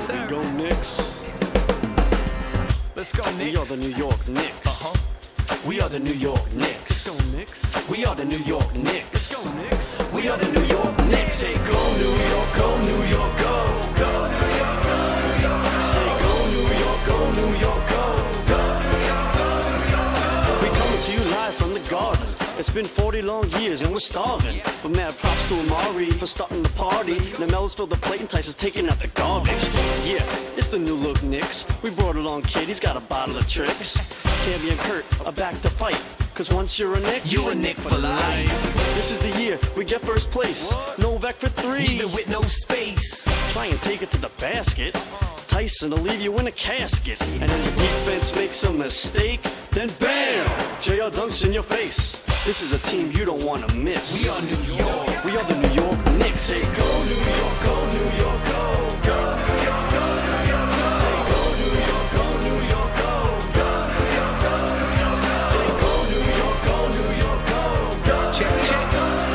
sir. Go Knicks. Let's go, Knicks. We are the New York Knicks. We are the New York Knicks. Let's go, Knicks. We are the New York Knicks. Let's go, Knicks. We are the New York Knicks. Say go New York, go New York, go. Go New York, go New York. Say go New York, go New York, go. Go New York, go New York. We coming to you live from the Garden. It's been 40 long years and we're starving. But mad props to Amari for starting the party. The Mellows filled the plate and Tyson's taking out the garbage. Yeah, it's the new look Knicks. We brought along Kid, he's got a bottle of tricks. Camby and Kurt are back to fight. Cause once you're a Knick, You a Knick for life. This is the year we get first place. Novak for three. Even with no space. Try and take it to the basket. Tyson will leave you in a casket. And then your defense makes a mistake. Then bam! JR dunks in your face. This is a team you don't want to miss. We are New York. We are the New York Knicks. Say go New York, go New York, go. Go New York, go New York. Say go New York, go New York, go. Go New York, go New York. Say go New York, go New York, go. Go Check, check.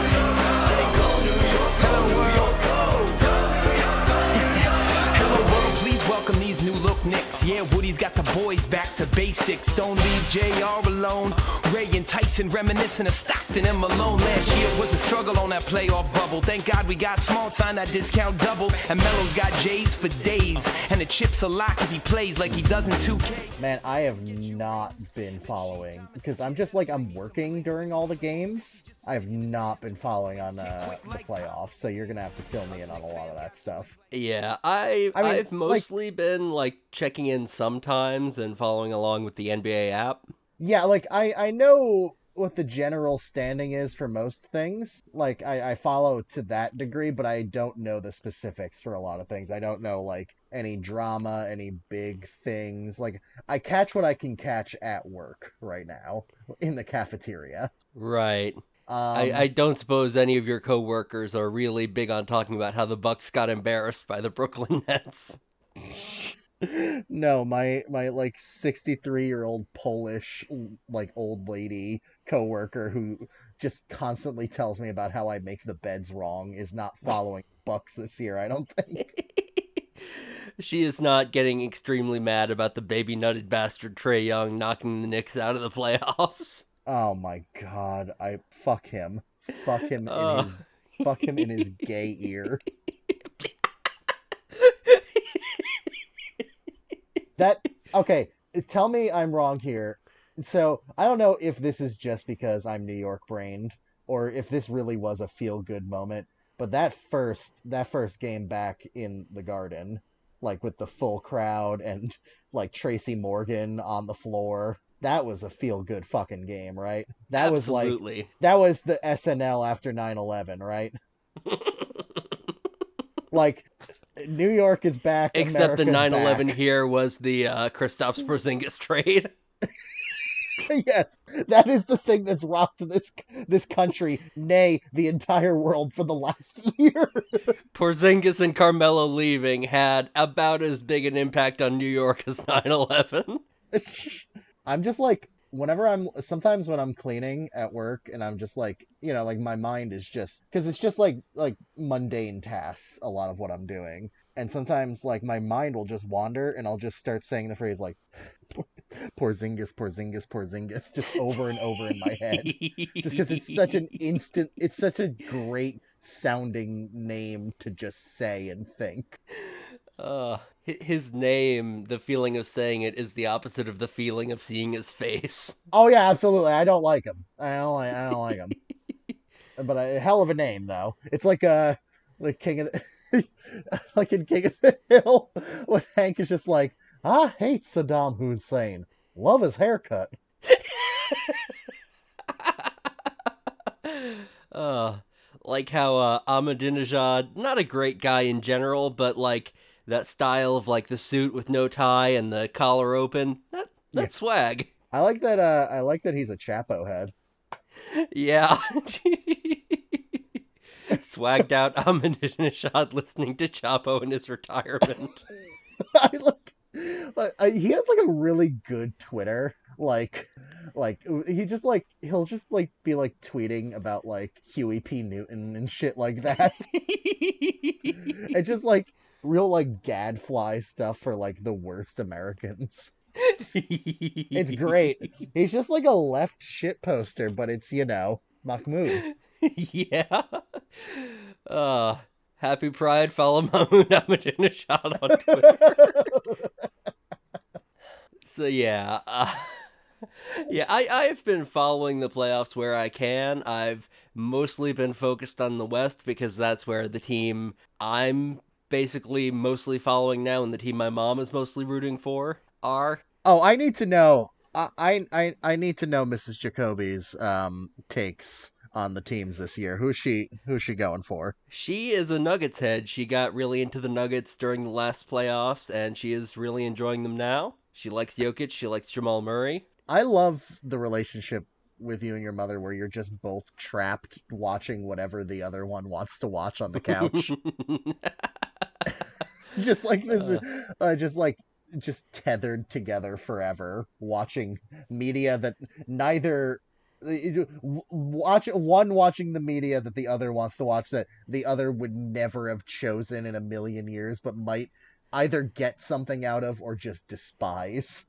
Say go New York, go New York, go. Go New York, go New York. Hello world, please welcome these new look Knicks. Yeah, Woody's got the boys back to basics. Don't leave JR alone. Ray and Tyson reminiscing of Stockton and Malone. Last year was a struggle on that playoff bubble. Thank God we got Small, signed that discount double. And Melo's got J's for days. And the chip's a lock if he plays like he does in 2K. Man, I have not been following because I'm working during all the games. I have not been following on the playoffs, so you're gonna have to fill me in on a lot of that stuff. Yeah, I mean, I've mostly been checking in sometimes and following along with the NBA app. Yeah, I know what the general standing is for most things. I follow to that degree, but I don't know the specifics for a lot of things. I don't know any drama, any big things. I catch what I can catch at work right now in the cafeteria. Right. I don't suppose any of your coworkers are really big on talking about how the Bucks got embarrassed by the Brooklyn Nets. No, my 63-year-old Polish old lady coworker who just constantly tells me about how I make the beds wrong is not following Bucks this year, I don't think. She is not getting extremely mad about the baby-nutted bastard Trae Young knocking the Knicks out of the playoffs. Oh my god, fuck him. Fuck him in his gay ear. Okay, tell me I'm wrong here. So, I don't know if this is just because I'm New York brained, or if this really was a feel-good moment, but that first game back in the Garden, with the full crowd and, Tracy Morgan on the floor, that was a feel-good fucking game, right? That Absolutely. That was the SNL after 9/11, right? New York is back. Except the America's 9/11 back. here was the Kristaps Porzingis trade. Yes, that is the thing that's rocked this country, nay, the entire world for the last year. Porzingis and Carmelo leaving had about as big an impact on New York as 9/11. I'm just sometimes when I'm cleaning at work and I'm just my mind is just, because it's just mundane tasks, a lot of what I'm doing. And sometimes my mind will just wander and I'll just start saying the phrase Porzingis, Porzingis, Porzingis, just over and over in my head. Just because it's such a great sounding name to just say and think. His name, the feeling of saying it, is the opposite of the feeling of seeing his face. Oh yeah, absolutely. I don't like him. I don't like him. But a hell of a name though. It's like King of the, like in King of the Hill when Hank is just I hate Saddam Hussein. Love his haircut. Like how Ahmadinejad, not a great guy in general, but that style of the suit with no tie and the collar open, that's swag. I like that he's a Chapo head. Yeah. Swagged out Ahmadinejad listening to Chapo in his retirement. He has a really good Twitter. He just he'll just be tweeting about Huey P. Newton and shit like that. It's just real like gadfly stuff for like the worst Americans. It's great. He's just like a left shit poster, but it's, Mahmoud. Yeah. Uh, Happy Pride. Follow Mahmoud Ahmadinejad on Twitter. So yeah, yeah, I've been following the playoffs where I can. I've mostly been focused on the West because that's where the team I'm basically mostly following now and the team my mom is mostly rooting for are. Oh, I need to know. I need to know Mrs. Jacoby's takes on the teams this year. Who's she going for? She is a Nuggets head. She got really into the Nuggets during the last playoffs, and she is really enjoying them now. She likes Jokic. She likes Jamal Murray. I love the relationship with you and your mother where you're just both trapped watching whatever the other one wants to watch on the couch. Just like this, just tethered together forever, watching media that neither watching the media that the other wants to watch that the other would never have chosen in a million years, but might either get something out of or just despise.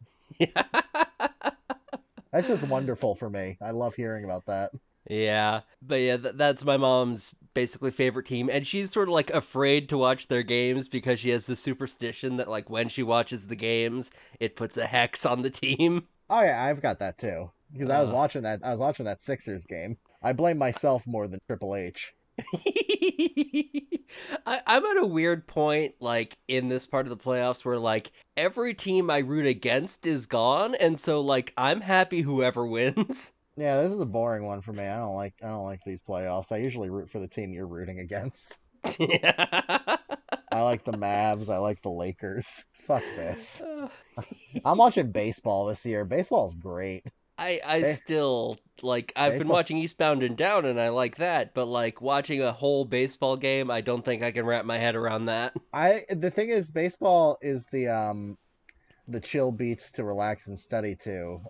That's just wonderful for me. I love hearing about that. Yeah, but yeah, that's my mom's basically favorite team, and she's sort of like afraid to watch their games because she has the superstition that like when she watches the games, it puts a hex on the team. Oh yeah, I've got that too. Because I was watching that Sixers game. I blame myself more than Triple H. I'm at a weird point, like, in this part of the playoffs where, like, every team I root against is gone, and so, like, I'm happy whoever wins. Yeah, this is a boring one for me. I don't like these playoffs. I usually root for the team you're rooting against. I like the Mavs. I like the Lakers. Fuck this. I'm watching baseball this year. Baseball's great. I still, like, I've been watching Eastbound and Down, and I like that, but, like, watching a whole baseball game, I don't think I can wrap my head around that. The thing is, baseball is the chill beats to relax and study to,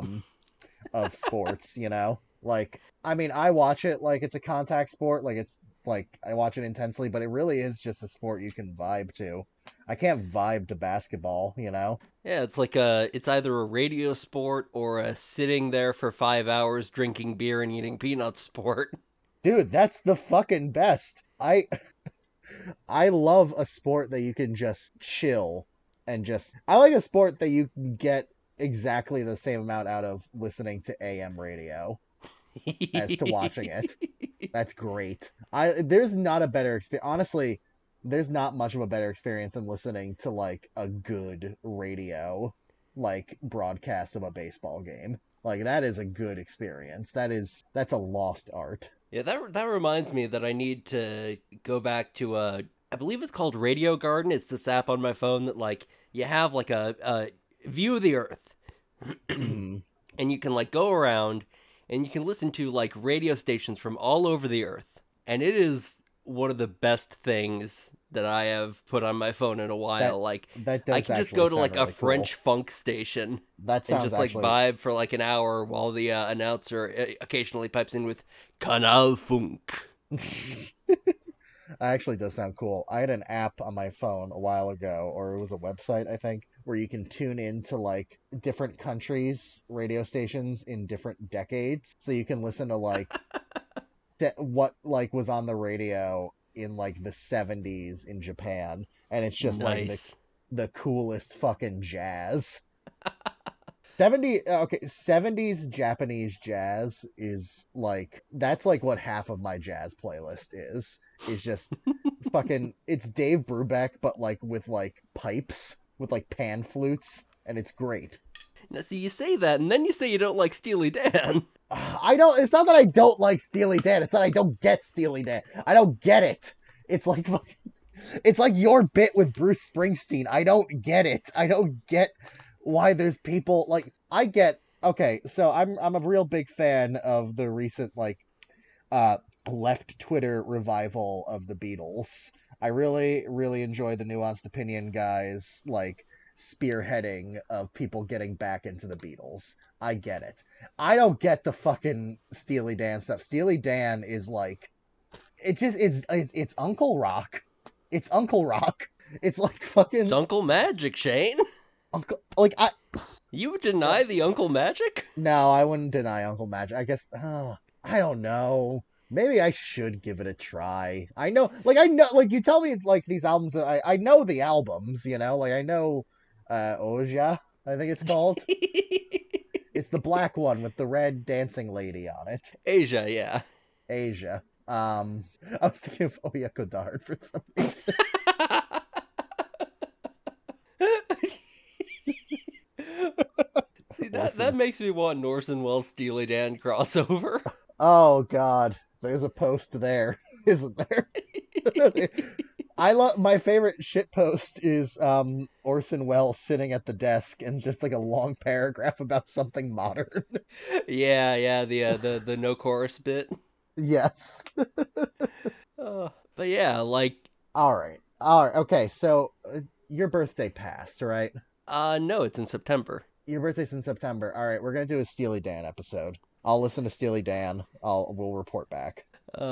of sports, Like, I mean, I watch it like it's a contact sport, like it's, like, I watch it intensely, but it really is just a sport you can vibe to. I can't vibe to basketball, Yeah, it's like it's either a radio sport or a sitting there for 5 hours drinking beer and eating peanuts sport. Dude, that's the fucking best. I love a sport that you can just chill and I like a sport that you can get exactly the same amount out of listening to AM radio as to watching it. That's great. There's not a better experience. Honestly, there's not much of a better experience than listening to like a good radio like broadcast of a baseball game. Like that is a good experience. That's a lost art. Yeah, that reminds me that I need to go back to I believe it's called Radio Garden. It's this app on my phone that like you have like a view of the earth. And you can like go around and you can listen to like radio stations from all over the earth. And it is one of the best things that I have put on my phone in a while. I can just go to like a French funk station and just like vibe for like an hour while the announcer occasionally pipes in with Kanal Funk. That actually does sound cool. I had an app on my phone a while ago, or it was a website, I think, where you can tune into like different countries' radio stations in different decades. So you can listen to like what like was on the radio in like the 70s in Japan, and it's just nice. Like the coolest fucking jazz. 70s Japanese jazz is like, that's like what half of my jazz playlist is just fucking, it's Dave Brubeck but like with like pipes with like pan flutes, and it's great. Now see, you say that and then you say you don't like Steely Dan. It's not that I don't like Steely Dan, it's that I don't get Steely Dan. I don't get it. It's like your bit with Bruce Springsteen. I don't get it. I don't get why there's people like, okay, so I'm a real big fan of the recent like left Twitter revival of the Beatles. I really, really enjoy the Nuanced Opinion guys like spearheading of people getting back into the Beatles. I get it. I don't get the fucking Steely Dan stuff. Steely Dan is like, it's Uncle Rock. It's Uncle Rock. It's like fucking It's Uncle Magic, Shane. Uncle. Like I. You would deny the Uncle Magic? No, I wouldn't deny Uncle Magic. I guess. I don't know. Maybe I should give it a try. I know, like you tell me, like these albums. I know the albums. You know, like I know, Oja. I think it's called. It's the black one with the red dancing lady on it. Asia, yeah. Asia. I was thinking of Oya Kodard for some reason. See, that makes me want Orson Welles Steely Dan crossover. Oh God, there's a post there, isn't there? I love my favorite shit post is Orson Welles sitting at the desk and just like a long paragraph about something modern. Yeah, the no chorus bit. Yes. But yeah, like. All right. Okay. So your birthday passed, right? No, it's in September. Your birthday's in September. All right, we're gonna do a Steely Dan episode. I'll listen to Steely Dan. We'll report back.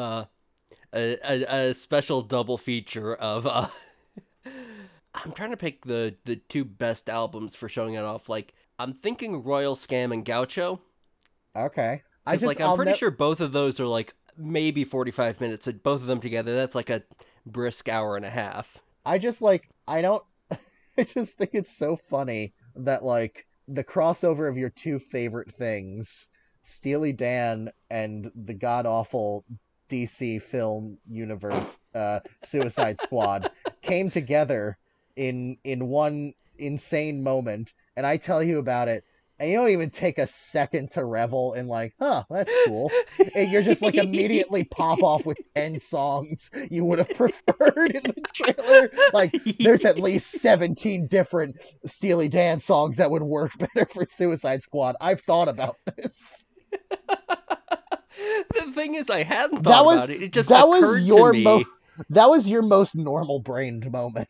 A special double feature of I'm trying to pick the two best albums for showing it off. Like I'm thinking Royal Scam and Gaucho. Okay. I'm pretty sure both of those are like maybe 45 minutes. So both of them together, that's like a brisk hour and a half. I just think it's so funny that like the crossover of your two favorite things, Steely Dan and the god-awful DC film universe, Suicide Squad, came together in one insane moment, and I tell you about it, and you don't even take a second to revel in like, that's cool. And you're just like immediately pop off with 10 songs you would have preferred in the trailer. Like, there's at least 17 different Steely Dan songs that would work better for Suicide Squad. I've thought about this. The thing is, I hadn't thought about it. It just occurred to me. That was your most normal-brained moment.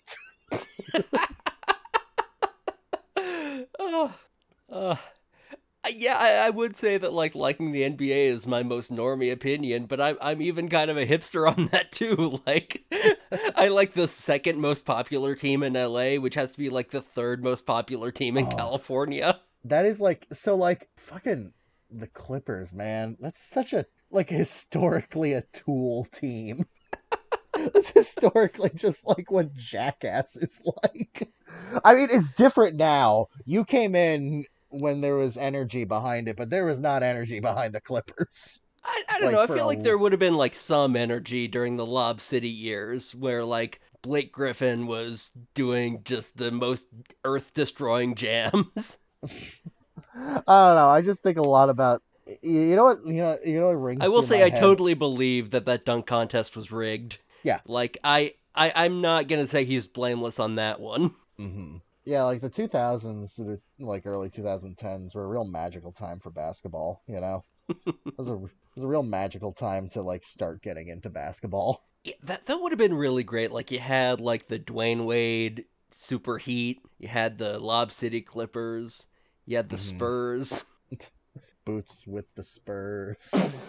Yeah, I would say that like liking the NBA is my most normie opinion, but I'm even kind of a hipster on that too. Like, I like the second most popular team in LA, which has to be like the third most popular team in California. That is like so like fucking the Clippers, man. That's such a like historically a Tool team. It's historically just like what Jackass is like. I mean, it's different now. You came in when there was energy behind it, but there was not energy behind the Clippers. I don't know. I feel like there would have been like some energy during the Lob City years where like Blake Griffin was doing just the most earth-destroying jams. I don't know. I just think a lot about you know what rings. I will through say my I head? totally believe that dunk contest was rigged. Yeah. Like I'm not gonna say he's blameless on that one. Mm-hmm. Yeah, like the 2000s to the like early 2010s were a real magical time for basketball. You know, it was a real magical time to like start getting into basketball. Yeah, that would have been really great. Like you had like the Dwayne Wade Super Heat, you had the Lob City Clippers, you had the Spurs. Boots with the Spurs.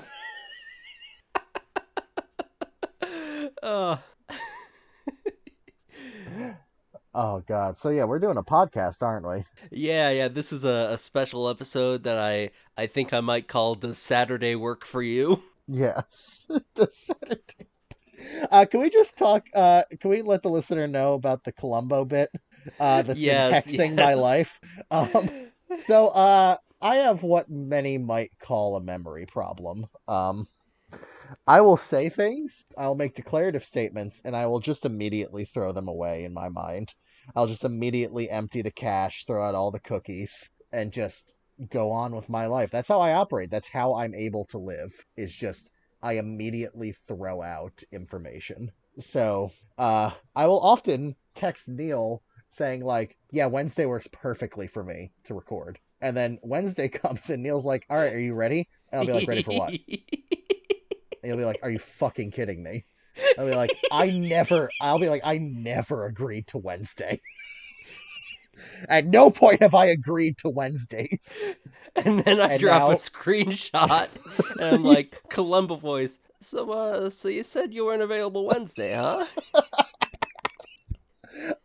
Oh God! So yeah, we're doing a podcast, aren't we? Yeah. This is a special episode that I think I might call "Does Saturday Work for You?" Yes, the Saturday. Can we just talk? Can we let the listener know about the Columbo bit that's been hexing my life? So I have what many might call a memory problem. I will say things, I'll make declarative statements, and I will just immediately throw them away in my mind. I'll just immediately empty the cache, throw out all the cookies, and just go on with my life. That's how I operate. That's how I'm able to live, is just I immediately throw out information. So I will often text Neil saying like, yeah, Wednesday works perfectly for me to record. And then Wednesday comes and Neil's like, all right, are you ready? And I'll be like, ready for what? And he'll be like, are you fucking kidding me? I'll be like, I never agreed to Wednesday. At no point have I agreed to Wednesdays. And then I drop a screenshot and I'm like, Columbo voice. So you said you weren't available Wednesday, huh?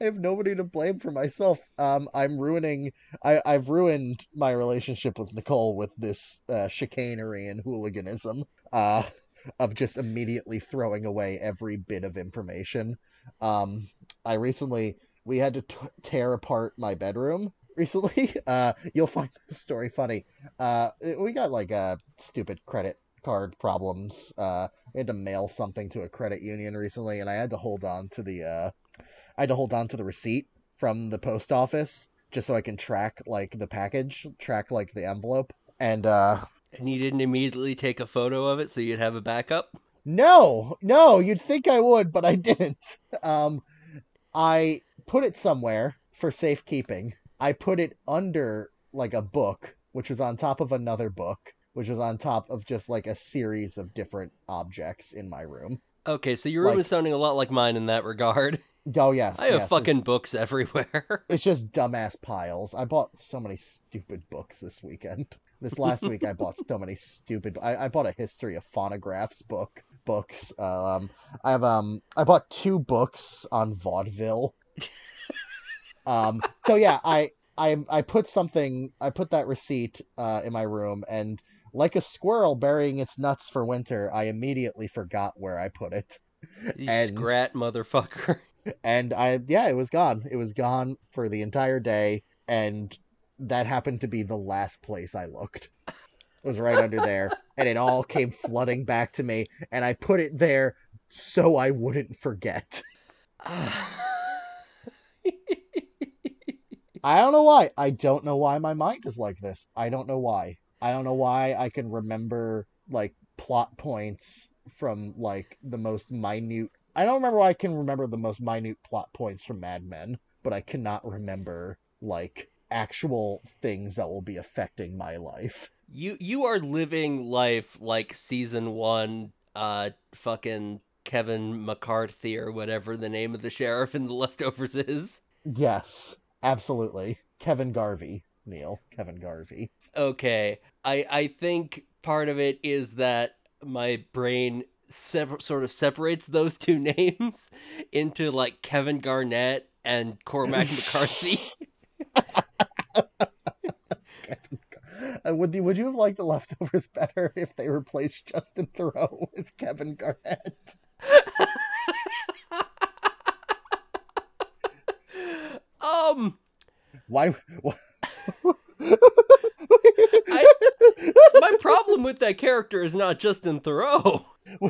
I have nobody to blame for myself. I'm ruining. I've ruined my relationship with Nicole with this chicanery and hooliganism. Of just immediately throwing away every bit of information. I recently we had to tear apart my bedroom recently. You'll find the story funny. We got like stupid credit card problems. We had to mail something to a credit union recently, and I had to hold on to the receipt from the post office just so I can track like the package, track like the envelope, and And you didn't immediately take a photo of it so you'd have a backup? no, you'd think I would, but I didn't. I put it somewhere for safekeeping. I put it under like a book, which was on top of another book, which was on top of just like a series of different objects in my room. Okay, so your room is sounding a lot like mine in that regard. Oh, yes. I have fucking books everywhere. It's just dumbass piles. I bought so many stupid books this weekend. This last week, I bought so many stupid. I bought a history of phonographs books. I bought 2 books on vaudeville. So yeah, I put that receipt in my room, and like a squirrel burying its nuts for winter, I immediately forgot where I put it. You scrat motherfucker. And it was gone. It was gone for the entire day, and that happened to be the last place I looked. It was right under there, and it all came flooding back to me, and I put it there so I wouldn't forget. I don't know why. I don't know why my mind is like this. I don't know why. I don't know why I can remember like plot points from like the most minute. I don't remember why I can remember the most minute plot points from Mad Men, but I cannot remember like actual things that will be affecting my life. You are living life like season 1 fucking Kevin McCarthy or whatever the name of the sheriff in The Leftovers is. Yes, absolutely. Kevin Garvey, Neil. Kevin Garvey. Okay. I think part of it is that my brain sort of separates those 2 names into like Kevin Garnett and Cormac McCarthy. Would you have liked The Leftovers better if they replaced Justin Theroux with Kevin Garnett? Why? My problem with that character is not Justin Theroux.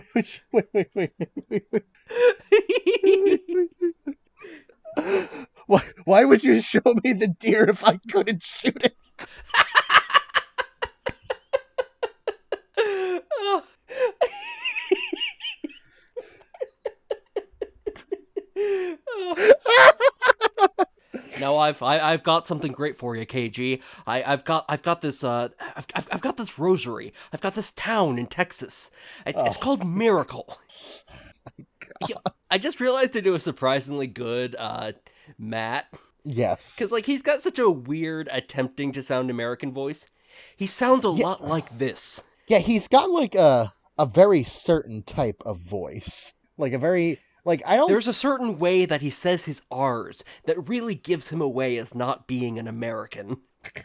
Why would you show me the deer if I couldn't shoot it? Now I've got something great for you, KG. I've got this I've got this rosary. I've got this town in Texas. It's called Miracle. Yeah, I just realized I do a surprisingly good Matt. Yes. Because like he's got such a weird attempting to sound American voice. He sounds a lot like this. Yeah, he's got like a very certain type of voice. Like a very There's a certain way that he says his R's that really gives him away as not being an American.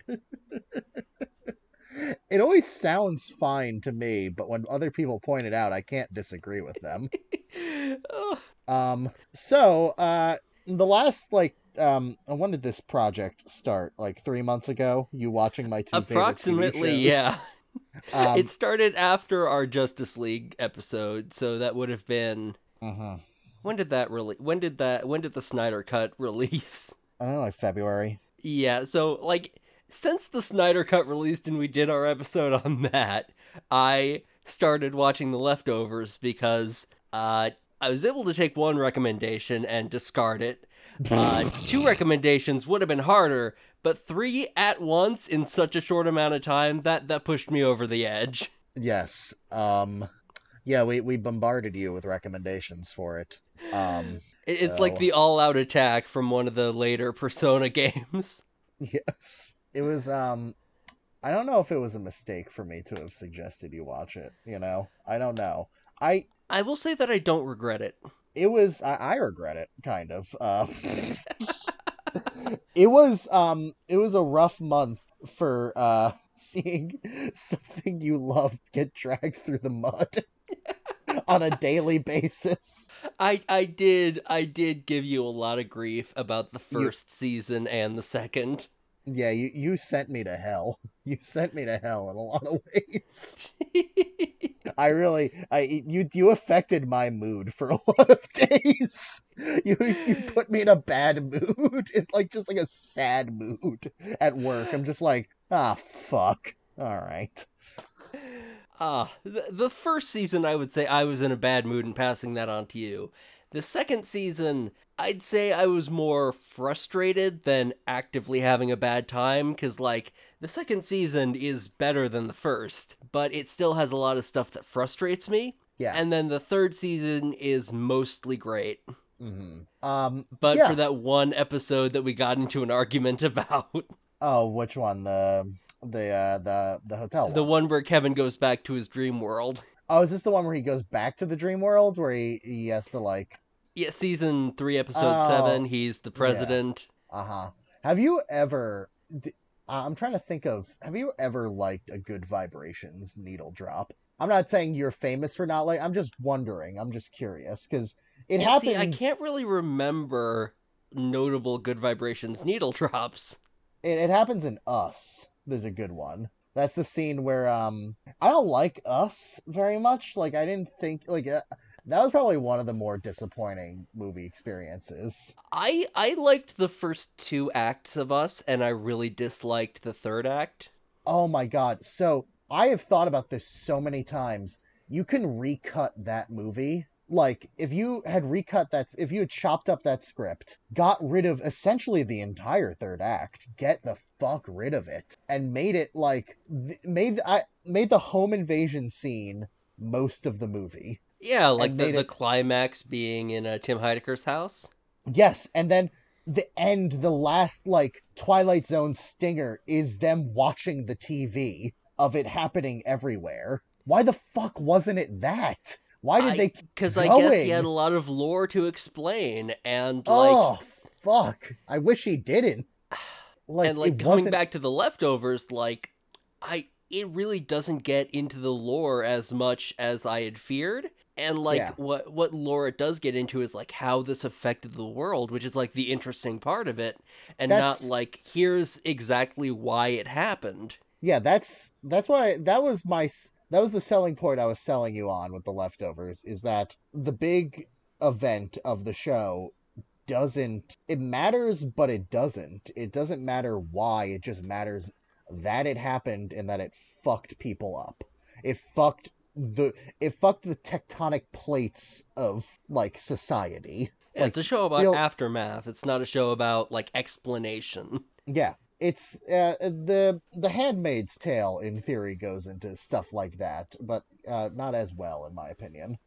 It always sounds fine to me, but when other people point it out, I can't disagree with them. The last when did this project start? Like 3 months ago? You watching my 2 Approximately, yeah. It started after our Justice League episode, so that would have been. When did the Snyder Cut release? I don't know, like February. Yeah, so like since the Snyder Cut released and we did our episode on that, I started watching The Leftovers because I was able to take 1 recommendation and discard it. 2 recommendations would have been harder, but 3 at once in such a short amount of time, that pushed me over the edge. Yes. Yeah, we bombarded you with recommendations for it. It's like the all-out attack from one of the later Persona games. Yes. It was, I don't know if it was a mistake for me to have suggested you watch it, you know? I don't know. I will say that I don't regret it. it was I regret it kind of. It was a rough month for seeing something you love get dragged through the mud on a daily basis. I did give you a lot of grief about the first season and the second. Yeah, you sent me to hell. You sent me to hell in a lot of ways. You affected my mood for a lot of days. You put me in a bad mood. It's like just like a sad mood at work. I'm just like, fuck. All right. The first season, I would say I was in a bad mood and passing that on to you. The second season, I'd say I was more frustrated than actively having a bad time, because, like, the second season is better than the first, but it still has a lot of stuff that frustrates me. Yeah. And then the third season is mostly great. Mm-hmm. But yeah. for that one episode that we got into an argument about. Oh, which one? The hotel The one. one where Kevin goes back to his dream world. Oh, is this the one where he goes back to the dream world where he has to like? Yeah, season 3, episode 7. He's the president. Yeah. Have you ever? I'm trying to think of. Have you ever liked a Good Vibrations needle drop? I'm not saying you're famous for not like. I'm just wondering. I'm just curious because it happens. See, I can't really remember notable Good Vibrations needle drops. It happens in Us. There's a good one. That's the scene where I don't like Us very much. Like I didn't think like that was probably one of the more disappointing movie experiences. I liked the first 2 acts of Us, and I really disliked the third act. Oh my god. So I have thought about this so many times. You can recut that movie. Like, if you had if you had chopped up that script, got rid of essentially the entire third act, get the fuck rid of it, and made it like, made the home invasion scene most of the movie. Yeah, like the climax being in Tim Heidecker's house. Yes, and then the end, the last, like, Twilight Zone stinger is them watching the TV of it happening everywhere. Why the fuck wasn't it that? Why did they? Because I guess he had a lot of lore to explain, and like, oh fuck, I wish he didn't. Like, and like going back to the leftovers, like, it really doesn't get into the lore as much as I had feared, and like what lore it does get into is like how this affected the world, which is like the interesting part of it, and not like here's exactly why it happened. Yeah, that's why that was the selling point I was selling you on with the leftovers, is that the big event of the show it matters, but it doesn't matter why. It just matters that it happened and that it fucked people up. It fucked the tectonic plates of like society. Yeah, like, it's a show about aftermath. It's not a show about like explanation. Yeah. It's the Handmaid's Tale in theory goes into stuff like that, but not as well in my opinion.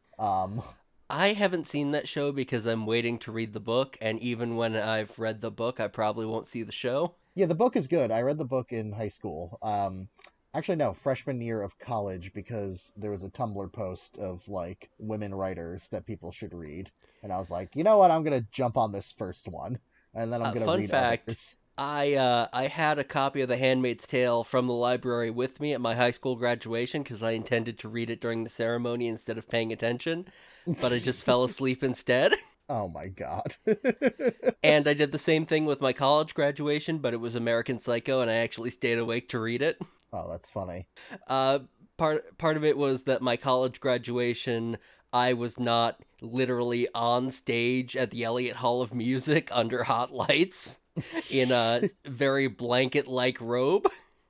I haven't seen that show because I'm waiting to read the book, and even when I've read the book, I probably won't see the show. Yeah, the book is good. I read the book in high school. Actually, no, freshman year of college, because there was a Tumblr post of like women writers that people should read, and I was like, you know what, I'm gonna jump on this first one, and then I'm gonna read others. I had a copy of The Handmaid's Tale from the library with me at my high school graduation because I intended to read it during the ceremony instead of paying attention, but I just fell asleep instead. Oh my god. And I did the same thing with my college graduation, but it was American Psycho, and I actually stayed awake to read it. Oh, that's funny. Part of it was that my college graduation, I was not literally on stage at the Elliott Hall of Music under hot lights in a very blanket-like robe.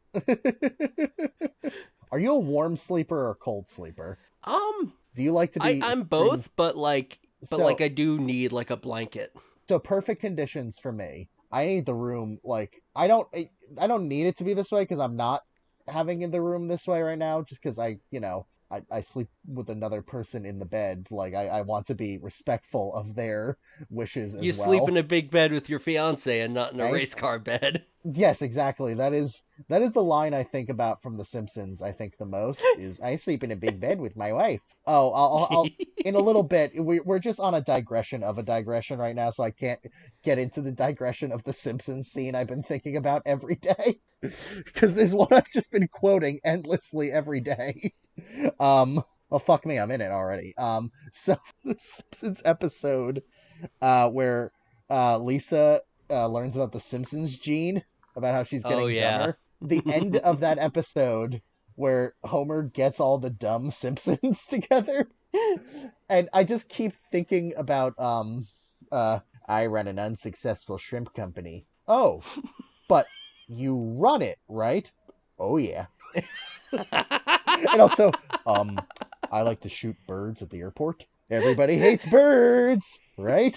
Are you a warm sleeper or a cold sleeper? Do you like to be... I'm both, but like I do need like a blanket. So perfect conditions for me. I need the room, like, I don't need it to be this way because I'm not having the room this way right now, just because I sleep with another person in the bed. Like, I want to be respectful of their wishes as well. You sleep in a big bed with your fiance and not in a race car bed. Yes, exactly. That is That is the line I think about from The Simpsons. I think the most is, "I sleep in a big bed with my wife." Oh, I'll in a little bit. We're just on a digression of a digression right now, so I can't get into the digression of the Simpsons scene I've been thinking about every day, because there's one I've just been quoting endlessly every day. Well, fuck me, I'm in it already. So the Simpsons episode, where Lisa learns about the Simpsons gene, about how she's getting dumber. The end of that episode where Homer gets all the dumb Simpsons together. And I just keep thinking about I run an unsuccessful shrimp company. Oh, but you run it, right? Oh yeah. And also, I like to shoot birds at the airport. Everybody hates birds, right?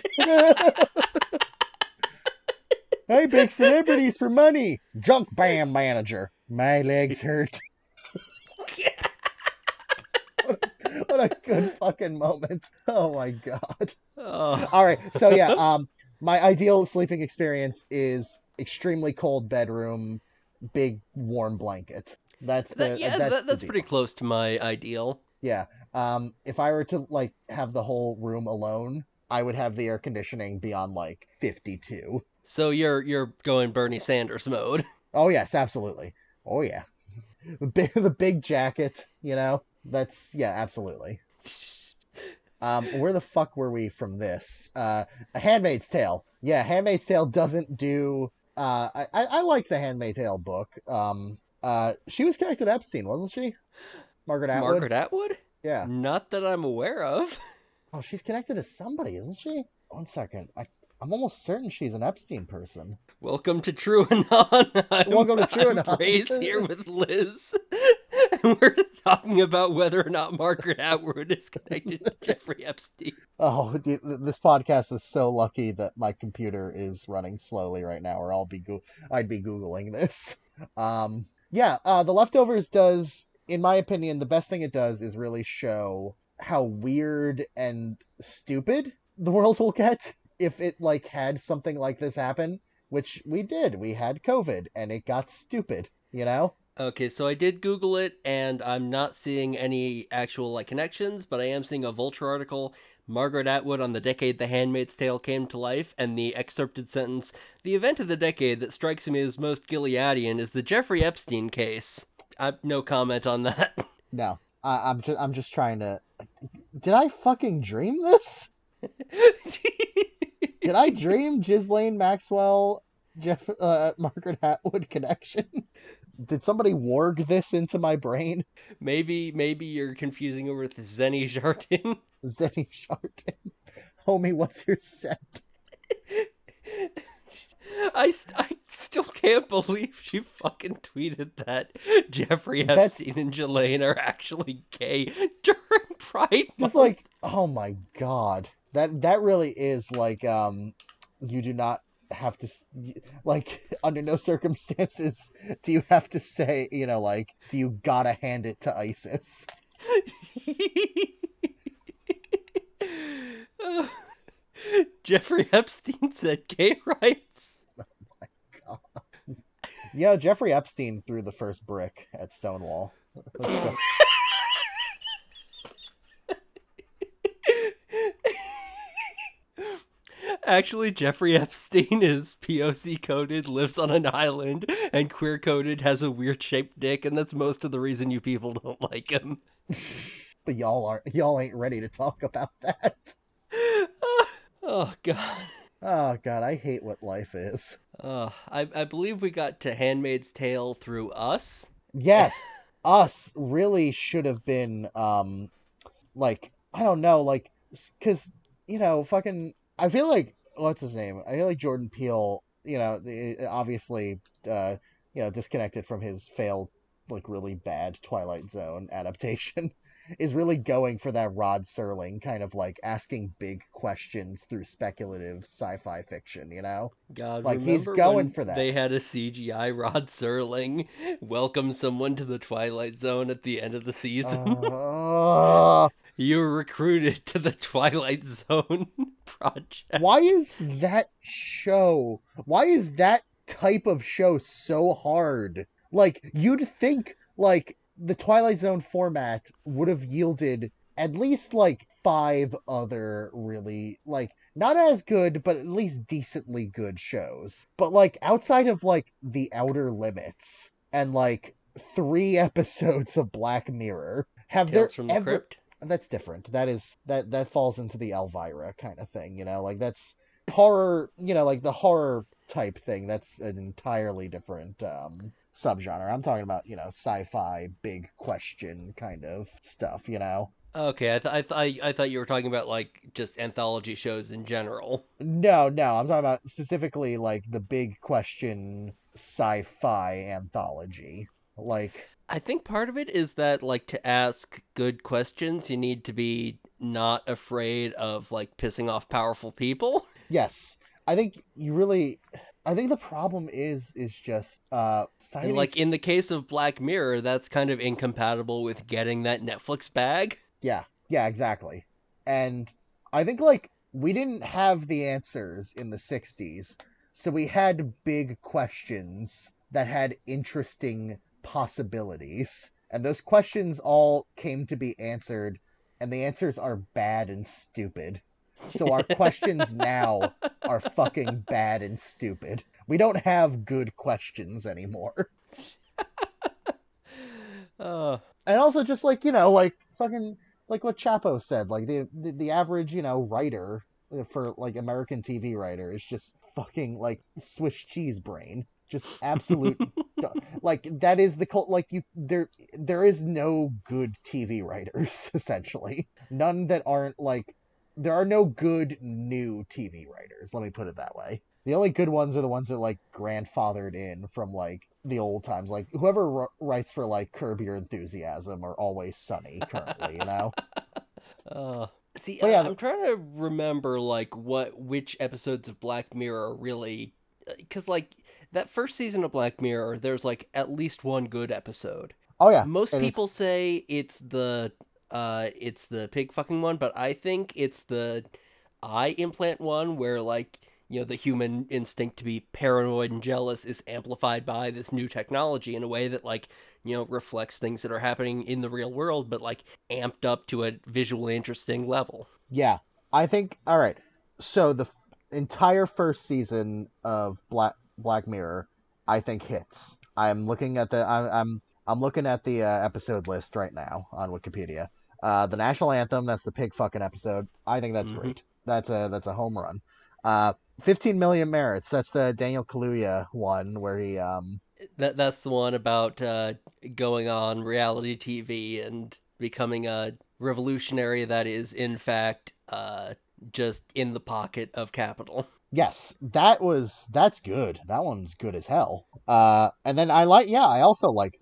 I beg celebrities for money. Junk band manager. My legs hurt. What a good fucking moment. Oh my god. Oh. All right. So yeah, my ideal sleeping experience is extremely cold bedroom, big warm blanket. That's that's pretty close to my ideal. Yeah. If I were to like have the whole room alone, I would have the air conditioning be on like 52. So you're going Bernie Sanders mode. Oh yes, absolutely. Oh yeah. The big jacket, you know. That's yeah, absolutely. Where the fuck were we from this? A Handmaid's Tale. Yeah, Handmaid's Tale doesn't do. I like the Handmaid's Tale book. She was connected to Epstein, wasn't she? Margaret Atwood. Margaret Atwood? Yeah. Not that I'm aware of. Oh, she's connected to somebody, isn't she? 1 second. I'm almost certain she's an Epstein person. Welcome to TrueAnon. Welcome to TrueAnon. I'm Braze here with Liz. And we're talking about whether or not Margaret Atwood is connected to Jeffrey Epstein. Oh, this podcast is so lucky that my computer is running slowly right now, or I'd be Googling this. The Leftovers does, in my opinion, the best thing it does is really show how weird and stupid the world will get if it like had something like this happen, which we did. We had COVID and it got stupid, you know? Okay, so I did Google it, and I'm not seeing any actual like connections, but I am seeing a Vulture article, Margaret Atwood on the decade The Handmaid's Tale came to life, and the excerpted sentence, "The event of the decade that strikes me as most Gileadian is the Jeffrey Epstein case." No comment on that. No, I'm just trying to. Did I fucking dream this? Did I dream Ghislaine Maxwell, Margaret Atwood connection? Did somebody warg this into my brain? Maybe you're confusing her with Zenny Jardin. Zenny Jardin. Homie, what's your set? I still can't believe she fucking tweeted that Jeffrey Epstein and Ghislaine are actually gay during Pride Month. Just like, oh my god. That really is like, you do not have to, like, under no circumstances do you have to say, you know, like, do you gotta hand it to ISIS? Jeffrey Epstein said gay rights. Oh my god. Yeah, Jeffrey Epstein threw the first brick at Stonewall. Actually, Jeffrey Epstein is POC coded, lives on an island, and queer coded, has a weird shaped dick, and that's most of the reason you people don't like him. But y'all ain't ready to talk about that. Oh god. Oh god, I hate what life is. I believe we got to Handmaid's Tale through Us. Yes, Us really should have been, like, I don't know, like, because, you know, fucking, I feel like, what's his name? I feel like Jordan Peele, you know, obviously, you know, disconnected from his failed, like, really bad Twilight Zone adaptation, is really going for that Rod Serling kind of, like, asking big questions through speculative sci-fi fiction, you know? God, like, he's going for that. They had a CGI Rod Serling welcome someone to the Twilight Zone at the end of the season. You were recruited to the Twilight Zone project. Why is that type of show so hard Like, you'd think, like, the Twilight Zone format would have yielded at least, like, 5 other really, like, not as good, but at least decently good shows. But, like, outside of, like, The Outer Limits and, like, 3 episodes of Black Mirror, have there Tales from the ever... Crypt. That's different. That falls into the Elvira kind of thing, you know? Like, that's horror, you know, like the horror type thing. That's an entirely different subgenre. I'm talking about, you know, sci-fi, big question kind of stuff, you know? Okay, I thought you were talking about like just anthology shows in general. No, I'm talking about specifically like the big question sci-fi anthology. Like, I think part of it is that like to ask good questions, you need to be not afraid of like pissing off powerful people. yes, I think you really. I think the problem is just And sightings. like in the case of Black Mirror, that's kind of incompatible with getting that Netflix bag. Yeah, exactly. And I think like we didn't have the answers in the 60s, so we had big questions that had interesting possibilities. And those questions all came to be answered, and the answers are bad and stupid. So our questions now are fucking bad and stupid. We don't have good questions anymore. And also just like, you know, like fucking like what Chapo said, like the average, you know, writer for like American TV writer is just fucking like Swiss cheese brain. Just absolute like that is the cult. Like, you there is no good TV writers essentially. None that aren't like, there are no good new TV writers, let me put it that way. The only good ones are the ones that like grandfathered in from like the old times, like whoever writes for like Curb Your Enthusiasm or Always Sunny currently, you know. See, But yeah, I'm trying to remember like which episodes of Black Mirror are really, because like that first season of Black Mirror, there's like at least one good episode. oh yeah, Most and people say it's the pig fucking one, but I think it's the eye implant one where like, you know, the human instinct to be paranoid and jealous is amplified by this new technology in a way that like, you know, reflects things that are happening in the real world, but like amped up to a visually interesting level. yeah, I think, all right. So the entire first season of Black Mirror, I think hits. I'm looking at the episode list right now on Wikipedia. The national anthem, that's the pig fucking episode. I think that's great. That's a home run. 15 Million Merits, that's the Daniel Kaluuya one where he That's the one about going on reality TV and becoming a revolutionary that is in fact just in the pocket of capital. yes, that's good. That one's good as hell. And then I also like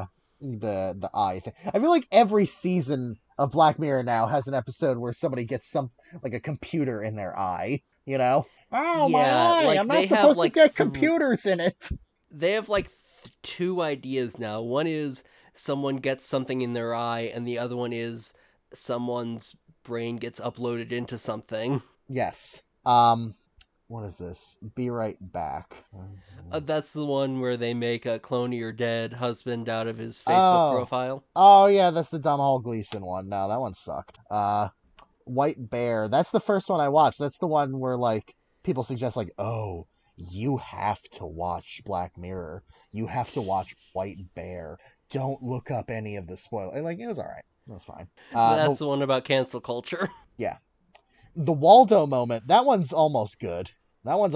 the eye thing. I feel like every season of Black Mirror now has an episode where somebody gets some like a computer in their eye, you know? Oh, my Yeah, eye! like, I'm they not have, supposed like, to get computers in it. They have like two ideas now. One is someone gets something in their eye, and the other one is someone's brain gets uploaded into something. Yes. What is this? Be right back. That's the one where they make a clone of your dead husband out of his Facebook profile. Oh yeah, that's the Domhnall Gleeson one. No, that one sucked. White Bear. That's the first one I watched. That's the one where like people suggest like, oh, you have to watch Black Mirror. You have to watch White Bear. Don't look up any of the spoilers. And like, it was all right. It was fine. That's the one about cancel culture. Yeah. The Waldo moment. That one's almost good. That one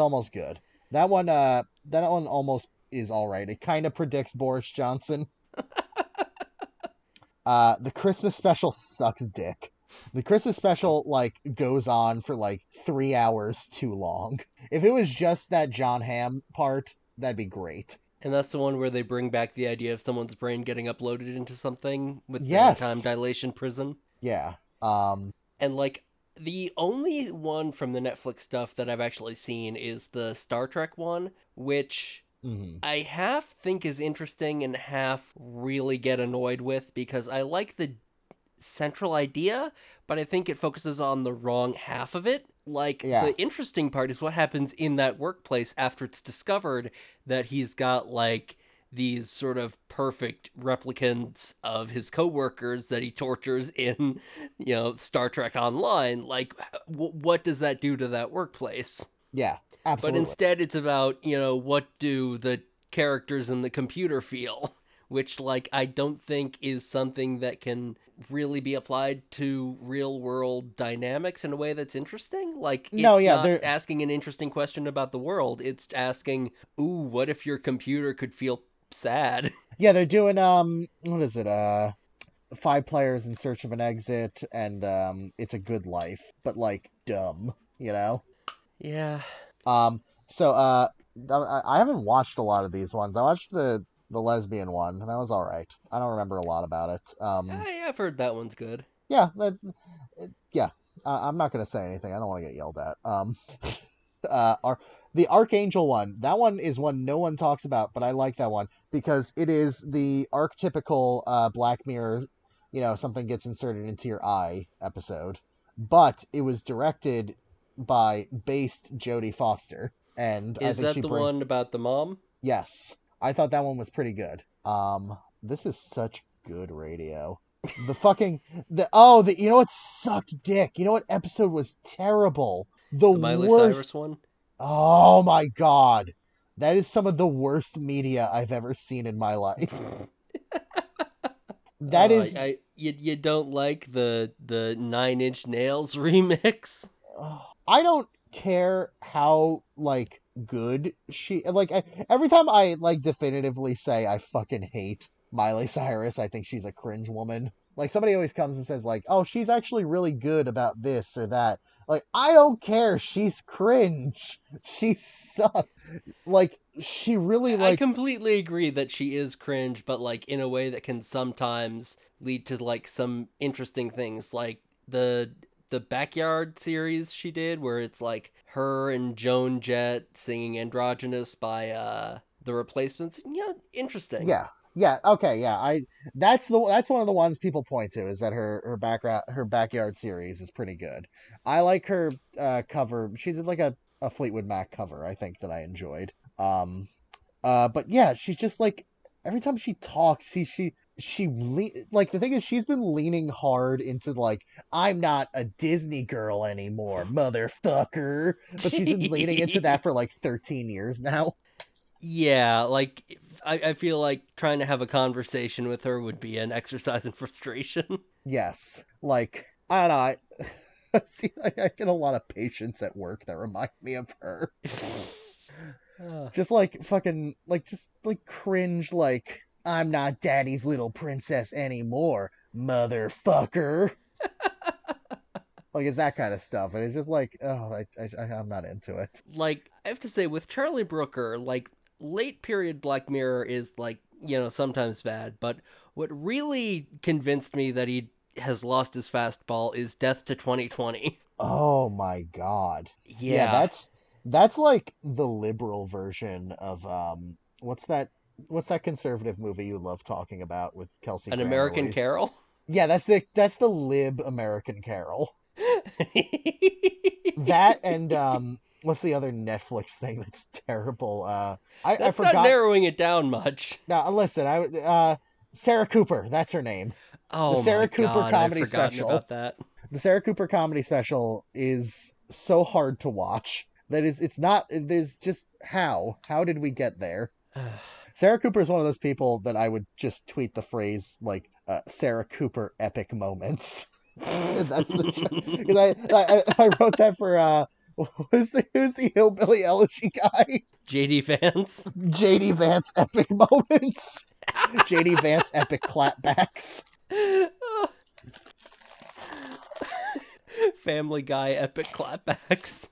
almost is all right. It kind of predicts Boris Johnson. The Christmas special sucks dick. The Christmas special like goes on for like 3 hours too long. If it was just that John Hamm part, that'd be great. And that's the one where they bring back the idea of someone's brain getting uploaded into something with Yes. the time dilation prison. Yeah. And like the only one from the Netflix stuff that I've actually seen is the Star Trek one, which I half think is interesting and half really get annoyed with because I like the central idea, but I think it focuses on the wrong half of it. Like, the interesting part is what happens in that workplace after it's discovered that he's got, like, these sort of perfect replicants of his coworkers that he tortures in, Star Trek Online. Like, what does that do to that workplace? Yeah, But absolutely. instead it's about, what do the characters in the computer feel? Which, like, I don't think is something that can really be applied to real world dynamics in a way that's interesting. Like, it's No, yeah, not they're- asking an interesting question about the world. It's asking, ooh, what if your computer could feel sad? Yeah, they're doing what is it? 5 players in search of an exit, and It's a Good Life, but like dumb, Yeah. So I haven't watched a lot of these ones. I watched the lesbian one, and that was all right. I don't remember a lot about it. Yeah, I've heard that one's good. Yeah, yeah. I'm not gonna say anything. I don't want to get yelled at. The Archangel one. That one is one no one talks about, but I like that one because it is the archetypical Black Mirror. Something gets inserted into your eye episode, but it was directed by based Jodie Foster, and I Is think that she the bring- one about the mom? Yes, I thought that one was pretty good. This is such good radio. The fucking you know what sucked dick? You know what episode was terrible? The Miley worst. Cyrus one? Oh my god, that is some of the worst media I've ever seen in my life. That is. You don't like the 9 Inch Nails remix? I don't care how like good she every time I like definitively say I fucking hate Miley Cyrus, I think she's a cringe woman. Like somebody always comes and says like, "Oh, she's actually really good about this or that." Like I don't care, she's cringe. She sucks. Like she really I completely agree that she is cringe, but like in a way that can sometimes lead to like some interesting things, like the Backyard series she did, where it's like her and Joan Jett singing Androgynous by The Replacements. Interesting. Yeah, okay, yeah. That's one of the ones people point to is that her Backyard series is pretty good. I like her cover. She did like a Fleetwood Mac cover, I think, that I enjoyed. But yeah, she's just like every time she talks, like the thing is she's been leaning hard into like I'm not a Disney girl anymore, motherfucker. But she's been leaning into that for like 13 years now. Yeah, like I feel like trying to have a conversation with her would be an exercise in frustration. Yes, like I don't know. I get a lot of patients at work that remind me of her. Just like fucking like just like cringe like I'm not daddy's little princess anymore, motherfucker. Like it's that kind of stuff, and it's just like, oh, I'm not into it. Like I have to say, with Charlie Brooker, like late period Black Mirror is like sometimes bad, but what really convinced me that he has lost his fastball is Death to 2020. Oh my god. Yeah, that's like the liberal version of what's that conservative movie you love talking about with Kelsey An Grammer, American where he's- Carol. Yeah, that's the lib American Carol. That and what's the other Netflix thing that's terrible? I That's forgot. not narrowing it down much. Now listen, Sarah Cooper, that's her name. Oh Sarah my Cooper God, comedy I've forgotten special. about that. The Sarah Cooper comedy special is so hard to watch. It's not. There's just how did we get there? Sarah Cooper is one of those people that I would just tweet the phrase like Sarah Cooper epic moments. That's the because I wrote that for who's the hillbilly elegy guy? JD Vance. JD Vance epic moments. JD Vance epic clapbacks. Family Guy epic clapbacks.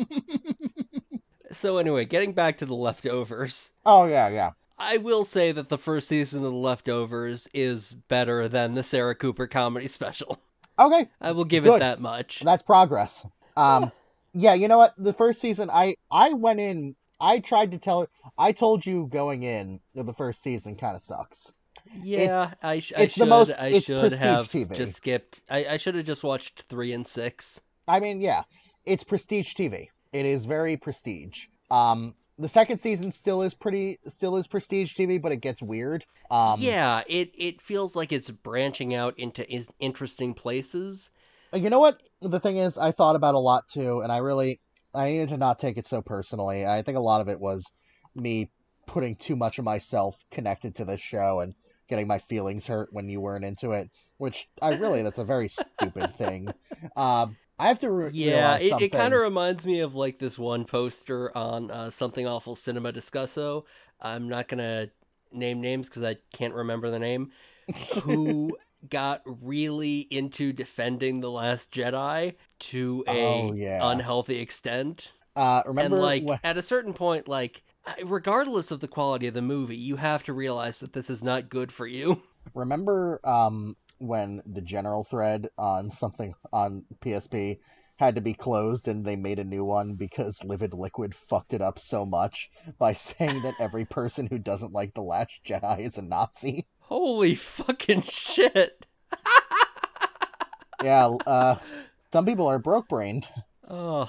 So anyway, getting back to The Leftovers. Oh yeah. I will say that the first season of The Leftovers is better than the Sarah Cooper comedy special. Okay, I will give it Good. that much. that's progress. Yeah, you know what? The first season, I went in. I tried to tell her. I told you going in that the first season kind of sucks. Yeah, I it's should. the most- I it's should prestige have TV. just skipped. I should have just watched 3 and 6. I mean, yeah, it's prestige TV. It is very prestige. the second season still is prestige TV, but it gets weird. Yeah, it feels like it's branching out into interesting places. You know what the thing is, I thought about a lot too, and I needed to not take it so personally. I think a lot of it was me putting too much of myself connected to this show and getting my feelings hurt when you weren't into it, which that's a very stupid thing. I have to Yeah, realize it kind something. of reminds me of like this one poster on Something Awful Cinema Discusso. I'm not gonna name names because I can't remember the name. Who got really into defending The Last Jedi to Oh a yeah. unhealthy extent. And Remember like at a certain point, like regardless of the quality of the movie, you have to realize that this is not good for you. remember when the general thread on something on PSP had to be closed and they made a new one because Livid Liquid fucked it up so much by saying that every person who doesn't like The Last Jedi is a Nazi. Holy fucking shit. Yeah, some people are broke brained. Oh.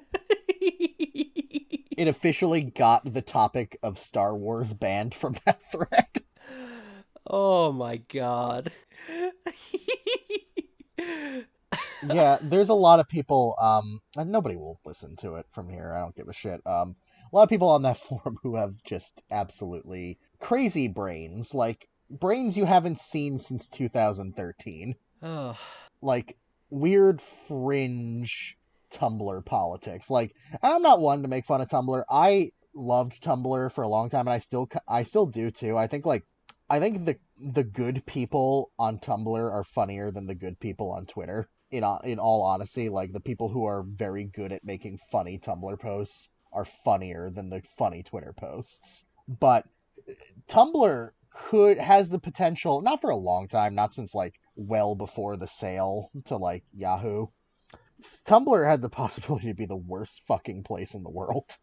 It officially got the topic of Star Wars banned from that thread. Oh my god. Yeah, there's a lot of people, and nobody will listen to it from here. I don't give a shit. A lot of people on that forum who have just absolutely crazy brains, like brains you haven't seen since 2013. Oh. Like weird fringe Tumblr politics. Like, and I'm not one to make fun of Tumblr. I loved Tumblr for a long time, and I still do too. I think the good people on Tumblr are funnier than the good people on Twitter. In all honesty, like the people who are very good at making funny Tumblr posts are funnier than the funny Twitter posts. But Tumblr has the potential, not for a long time, not since like well before the sale to like Yahoo. Tumblr had the possibility to be the worst fucking place in the world.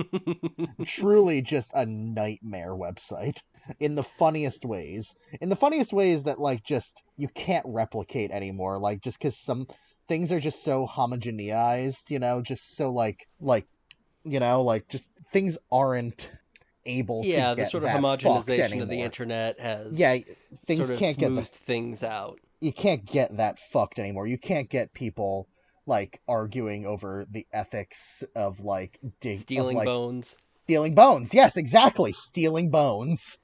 Truly just a nightmare website in the funniest ways. In the funniest ways that like just you can't replicate anymore, like just because some things are just so homogeneized, just so like just things aren't able to Yeah, the get sort of that fucked homogenization of the anymore. internet Yeah, has things sort of can't get the smoothed things out. you can't get that fucked anymore. You can't get people like arguing over the ethics of Stealing bones. stealing bones. Yes, exactly, stealing bones.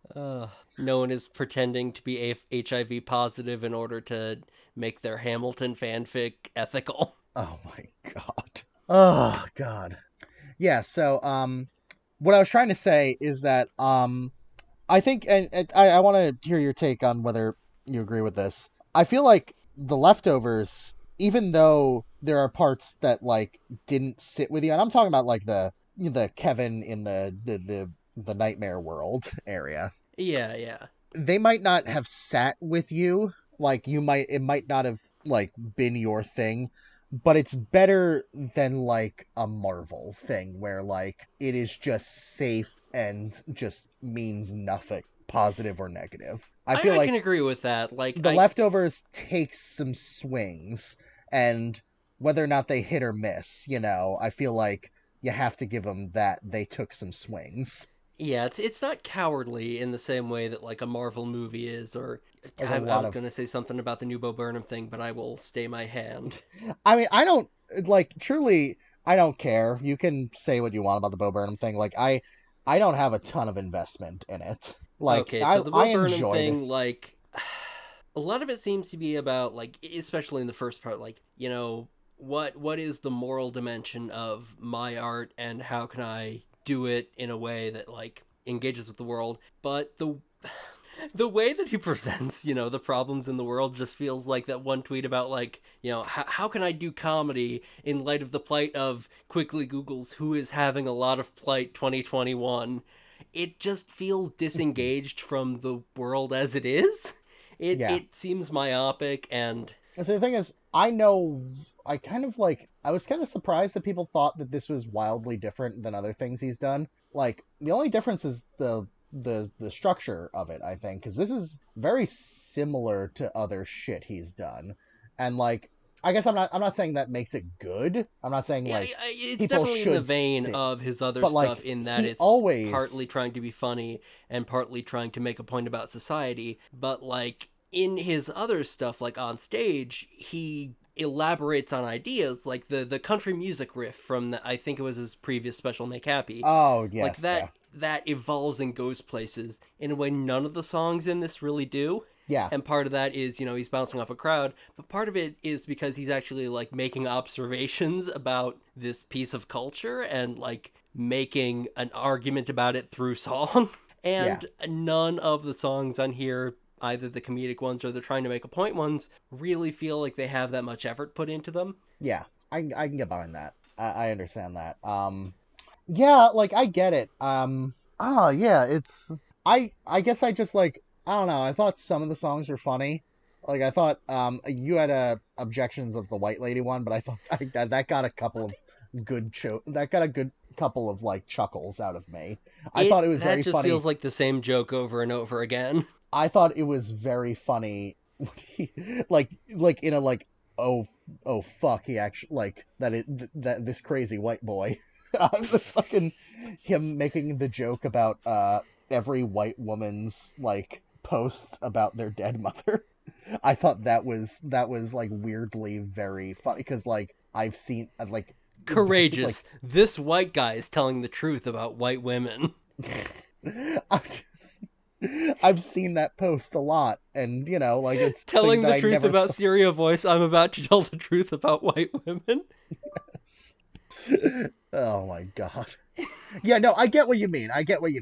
No one is pretending to be HIV positive in order to make their Hamilton fanfic ethical. Oh my god. Oh god. Yeah, so what I was trying to say is that I think and I want to hear your take on whether you agree with this. I feel like The Leftovers, even though there are parts that like didn't sit with you, and I'm talking about like the Kevin in the nightmare world area, Yeah. they might not have sat with you. Like it might not have like been your thing, but it's better than like a Marvel thing where like it is just safe and just means nothing, positive or negative. I feel I like can agree with that. Like, The Leftovers takes some swings, and whether or not they hit or miss, I feel like you have to give them that they took some swings. yeah, it's not cowardly in the same way that like a Marvel movie is, or Like a I lot was of gonna say something about the new Bo Burnham thing, but I will stay my hand. I mean, I don't like truly. I don't care. You can say what you want about the Bo Burnham thing. Like I don't have a ton of investment in it. Like Okay, so I the I Bo Burnham enjoyed. thing, like, a lot of it seems to be about like, especially in the first part, like, what is the moral dimension of my art, and how can I do it in a way that like engages with the world? But the way that he presents, the problems in the world just feels like that one tweet about like, how can I do comedy in light of the plight of quickly Google's who is having a lot of plight 2021. It just feels disengaged from the world as it is. It Yeah. it seems myopic and And so the thing is, I was kind of surprised that people thought that this was wildly different than other things he's done. Like the only difference is the structure of it, I think, because this is very similar to other shit he's done, and like I guess I'm not saying that makes it good. I'm not saying like it's people definitely in the should vein sing. of his other But, stuff like, in that he it's always partly trying to be funny and partly trying to make a point about society. But like in his other stuff, like on stage, he elaborates on ideas like the country music riff from I think it was his previous special, Make Happy. Oh Like yes, yeah. that evolves and goes places in a way none of the songs in this really do. Yeah. And part of that is, he's bouncing off a crowd, but part of it is because he's actually like making observations about this piece of culture and like making an argument about it through song. And none of the songs on here, either the comedic ones or the trying to make a point ones, really feel like they have that much effort put into them. Yeah, I can get behind that. I understand that. Yeah, like I get it. Yeah, it's I guess I just like I don't know. I thought some of the songs were funny. Like I thought you had objections of the white lady one, but I thought that got a couple of good couple of like chuckles out of me. I thought it was very funny. That just feels like the same joke over and over again. I thought it was very funny, like in a like oh fuck, he actually like that this crazy white boy, the fucking him making the joke about every white woman's like posts about their dead mother. I thought that was like weirdly very funny because like I've seen like courageous. Like, this white guy is telling the truth about white women. I've seen that post a lot, and like it's telling the truth about Stereo Voice. I'm about to tell the truth about white women. Yes. Oh my god. Yeah, no, I get what you mean.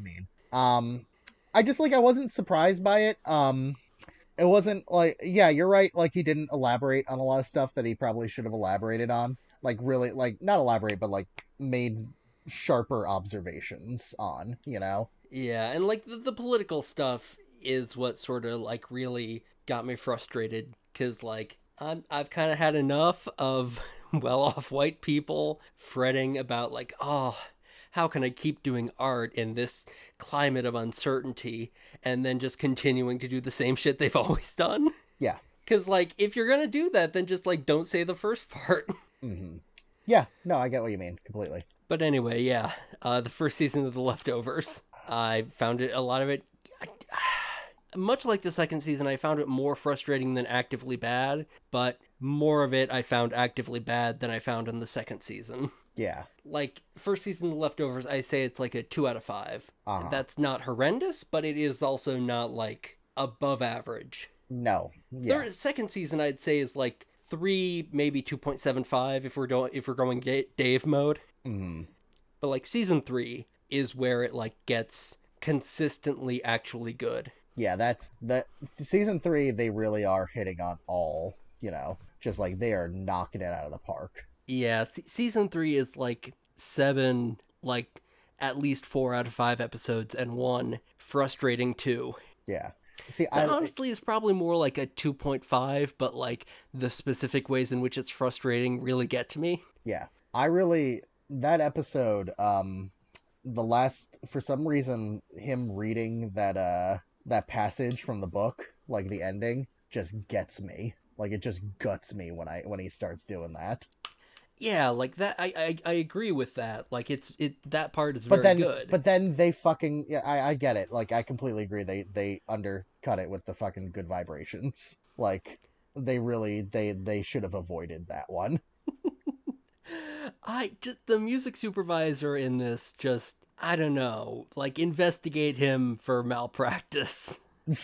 I just like I wasn't surprised by it. It wasn't like you're right. Like he didn't elaborate on a lot of stuff that he probably should have elaborated on. Like really, like not elaborate, but like made sharper observations on. Yeah, and like the political stuff is what sort of like really got me frustrated because like I've kind of had enough of well-off white people fretting about like, oh, how can I keep doing art in this climate of uncertainty, and then just continuing to do the same shit they've always done. Yeah. Because like if you're gonna do that, then just like don't say the first part. Mm-hmm. Yeah. No, I get what you mean completely. But anyway, yeah, the first season of The Leftovers. I found it, a lot of it, much like the second season, I found it more frustrating than actively bad, but more of it I found actively bad than I found in the second season. Yeah. Like, first season of The Leftovers, I say it's like a 2 out of 5. Uh-huh. That's not horrendous, but it is also not, like, above average. No. Yeah. Second season, I'd say, is like 3, maybe 2.75 if we're going Dave mode. Mm. But, like, season 3 is where it like gets consistently actually good. Yeah, that season 3 they really are hitting on all, just like they are knocking it out of the park. Yeah, season 3 is like 7, like at least 4 out of 5 episodes and 1 frustrating 2. Yeah. See, honestly it's probably more like a 2.5, but like the specific ways in which it's frustrating really get to me. Yeah. That episode for some reason him reading that passage from the book, like the ending, just gets me. Like it just guts me when he starts doing that. Yeah, like that I agree with that. Like that part is very good. But then they fucking I get it. Like I completely agree they undercut it with the fucking good vibrations. Like they should have avoided that one. The music supervisor in this I don't know, like investigate him for malpractice.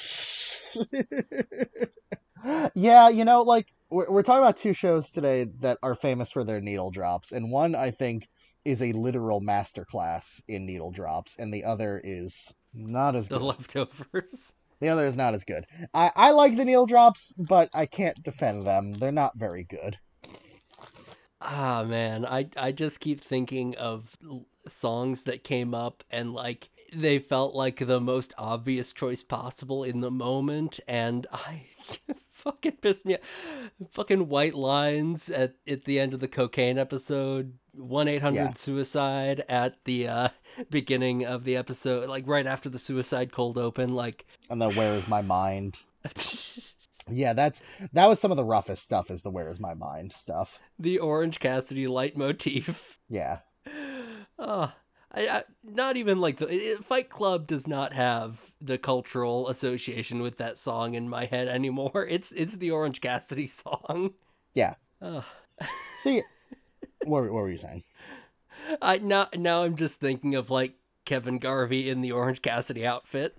Yeah, like we're talking about 2 shows today that are famous for their needle drops, and one I think is a literal masterclass in needle drops, and the other is not as good. The Leftovers. The other is not as good. I like the needle drops, but I can't defend them. They're not very good. Ah, man, I just keep thinking of songs that came up and like they felt like the most obvious choice possible in the moment, and I fucking pissed me off. Fucking White Lines at the end of the cocaine episode, 1-800-SUICIDE at the beginning of the episode, like right after the suicide cold open, like. And then Where Is My Mind? Yeah, that was some of the roughest stuff, is the Where's My Mind stuff. The Orange Cassidy leitmotif. Yeah. Uh, not even like Fight Club does not have the cultural association with that song in my head anymore. It's the Orange Cassidy song. Yeah. Uh, See, what were you saying? now I'm just thinking of like Kevin Garvey in the Orange Cassidy outfit.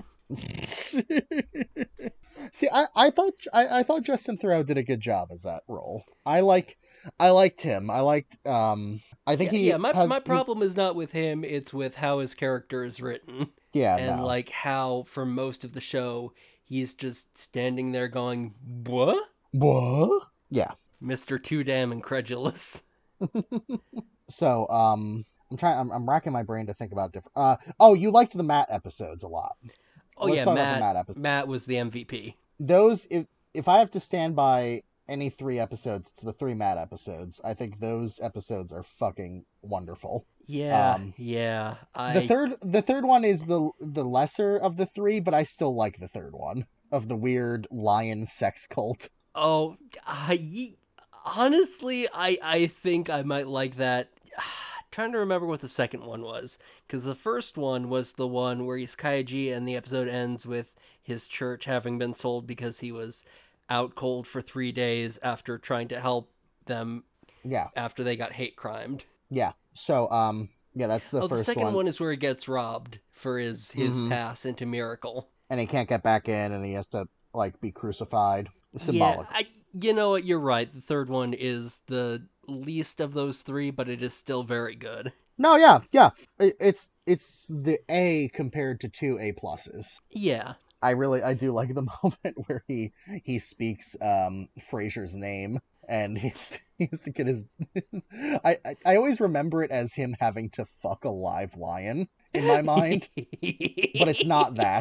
See, I thought Justin Theroux did a good job as that role. I liked him. I think my problem is not with him, it's with how his character is written. Yeah, and no. like how for most of the show he's just standing there going, "What?" Yeah. Mr. Too Damn Incredulous. So, I'm racking my brain to think about different. Oh, you liked the Matt episodes a lot. Oh Let's yeah, talk about the Matt episodes. Matt was the MVP. Those, if I have to stand by any 3 episodes, it's the 3 Matt episodes. I think those episodes are fucking wonderful. Yeah, The third one is the lesser of the 3, but I still like the third one of the weird lion sex cult. Oh, honestly, I think I might like that. Trying to remember what the second one was, because the first one was the one where he's Kaiji and the episode ends with his church having been sold because he was out cold for 3 days after trying to help them. Yeah. After they got hate crimed. Yeah. So yeah, that's the first one. The second one is where he gets robbed for his pass into Miracle. And he can't get back in, and he has to like be crucified. Symbolic. Yeah, you know what? You're right. The third one is the least of those 3, but it is still very good. No, yeah. It's the A compared to 2 A pluses. Yeah. I do like the moment where he speaks Frasier's name, and he has to get his. I always remember it as him having to fuck a live lion in my mind, but it's not that.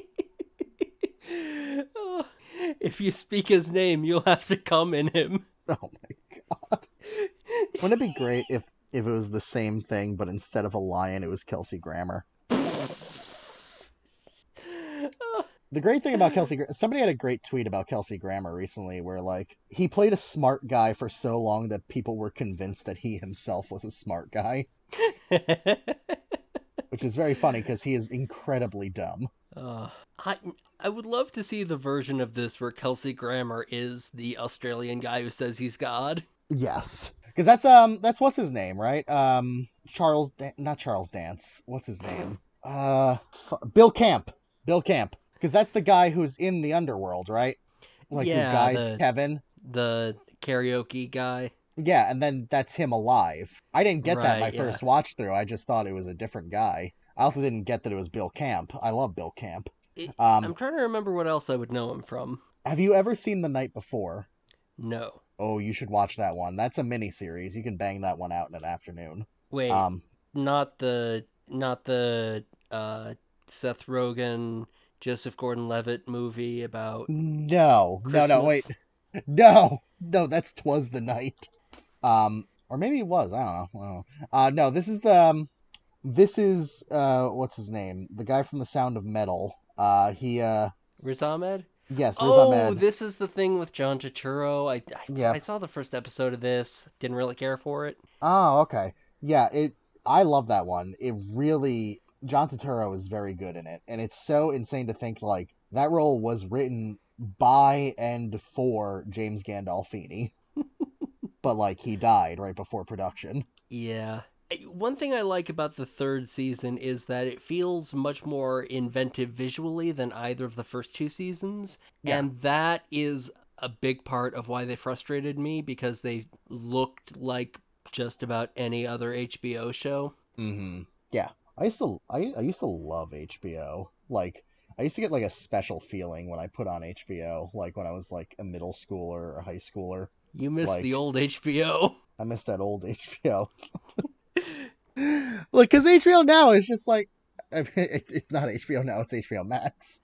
If you speak his name, you'll have to come in him. Oh my god! Wouldn't it be great if it was the same thing, but instead of a lion, it was Kelsey Grammer? The great thing about somebody had a great tweet about Kelsey Grammer recently where, like, he played a smart guy for so long that people were convinced that he himself was a smart guy. Which is very funny because he is incredibly dumb. I would love to see the version of this where Kelsey Grammer is the Australian guy who says he's God. Yes. Because that's what's his name, right? Not Charles Dance. What's his name? Bill Camp. Because that's the guy who's in the underworld, right? Like, who guides Kevin. The karaoke guy. Yeah, and then that's him alive. I didn't get that my first watch through. I just thought it was a different guy. I also didn't get that it was Bill Camp. I love Bill Camp. I'm trying to remember what else I would know him from. Have you ever seen The Night Before? No. Oh, you should watch that one. That's a mini-series. You can bang that one out in an afternoon. Wait, not the Seth Rogen, Joseph Gordon-Levitt movie about Christmas? No, wait. No, that's 'Twas the Night. Or maybe it was, I don't know. No, this is what's his name? The guy from The Sound of Metal. Riz Ahmed? Yes, Riz Ahmed. Ahmed. This is the thing with John Turturro. I saw the first episode of this. Didn't really care for it. Oh, okay. Yeah, I love that one. It really, John Turturro is very good in it, and it's so insane to think like that role was written by and for James Gandolfini, but like he died right before production. Yeah. One thing I like about the third season is that it feels much more inventive visually than either of the first 2 seasons. Yeah. And that is a big part of why they frustrated me, because they looked like just about any other HBO show. Mm-hmm. Yeah. I used to love HBO. Like, I used to get like a special feeling when I put on HBO, like when I was like a middle schooler or a high schooler. You miss the old HBO. I miss that old HBO. Like, because HBO now is just like, I mean, it's not HBO now, it's HBO Max.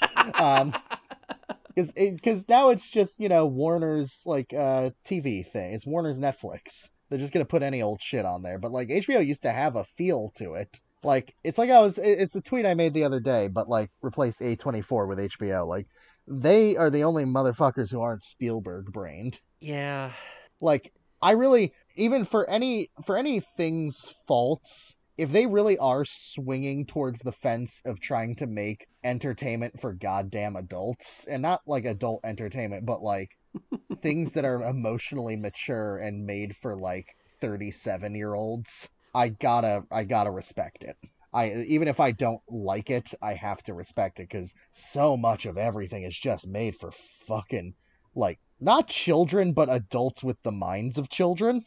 Because now it's just, Warner's like TV thing. It's Warner's Netflix. They're just gonna put any old shit on there. But like HBO used to have a feel to it. Like, it's like it's the tweet I made the other day, but like replace A24 with HBO. Like, they are the only motherfuckers who aren't Spielberg brained. Yeah. Like, I really, even for any thing's faults, if they really are swinging towards the fence of trying to make entertainment for goddamn adults, and not like adult entertainment, but like things that are emotionally mature and made for like 37-year-olds, I gotta respect it. Even if I don't like it, I have to respect it, because so much of everything is just made for fucking, like, not children, but adults with the minds of children.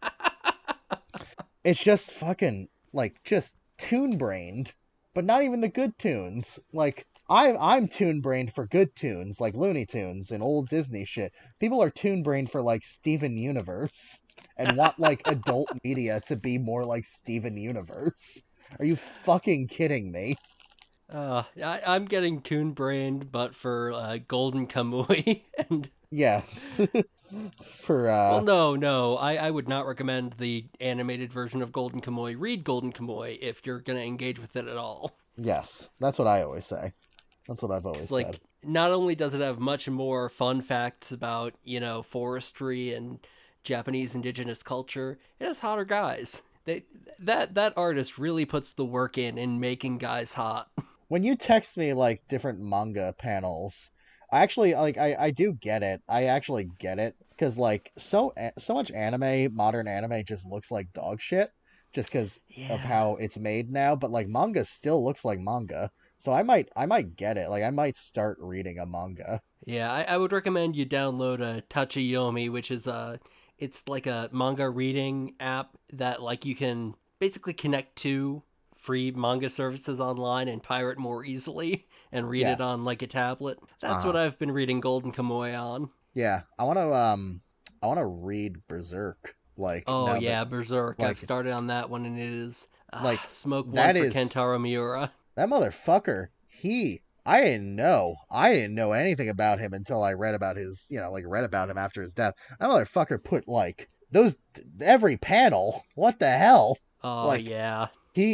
It's just fucking, like, just tune-brained, but not even the good tunes. Like, I'm tune-brained for good tunes, like Looney Tunes and old Disney shit. People are tune-brained for, like, Steven Universe, and want, like, adult media to be more like Steven Universe. Are you fucking kidding me? I'm getting tune-brained, but for Golden Kamuy, and... Yes. For, Well, no, I would not recommend the animated version of Golden Kamuy. Read Golden Kamuy if you're gonna engage with it at all. Yes, that's what I always say. That's what I've always It's like, said. not only does it have much more fun facts about, forestry and Japanese indigenous culture, it has hotter guys. That artist really puts the work in making guys hot. When you text me, like, different manga panels, I actually, like, I do get it. I actually get it, because, like, so much modern anime just looks like dog shit, just because of how it's made now, but, like, manga still looks like manga. So I might get it. Like, I might start reading a manga. Yeah, I would recommend you download a Tachiyomi, which is it's like a manga reading app that, like, you can basically connect to free manga services online and pirate more easily and read it on, like, a tablet. That's what I've been reading Golden Kamuy on. Yeah, I want to read Berserk. Like, Oh now yeah, that, Berserk. like, I've started on that one, and it is like, smoke one that for is Kentaro Miura. that motherfucker. I didn't know anything about him until I read about his, read about him after his death. That motherfucker put, like, those, every panel. What the hell? Oh Like, yeah.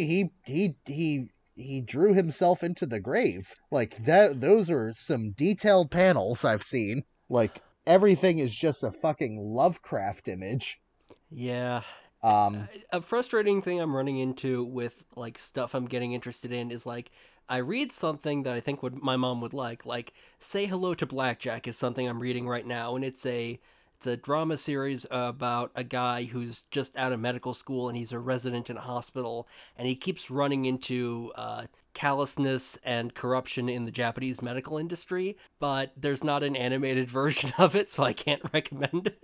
he drew himself into the grave. Like, those are some detailed panels I've seen. Like, everything is just a fucking Lovecraft image. Yeah. Um A frustrating thing I'm running into with, like, stuff I'm getting interested in is, like, I read something that I think my mom would like Say Hello to Blackjack is something I'm reading right now, and it's a drama series about a guy who's just out of medical school, and he's a resident in a hospital, and he keeps running into callousness and corruption in the Japanese medical industry, but there's not an animated version of it, so I can't recommend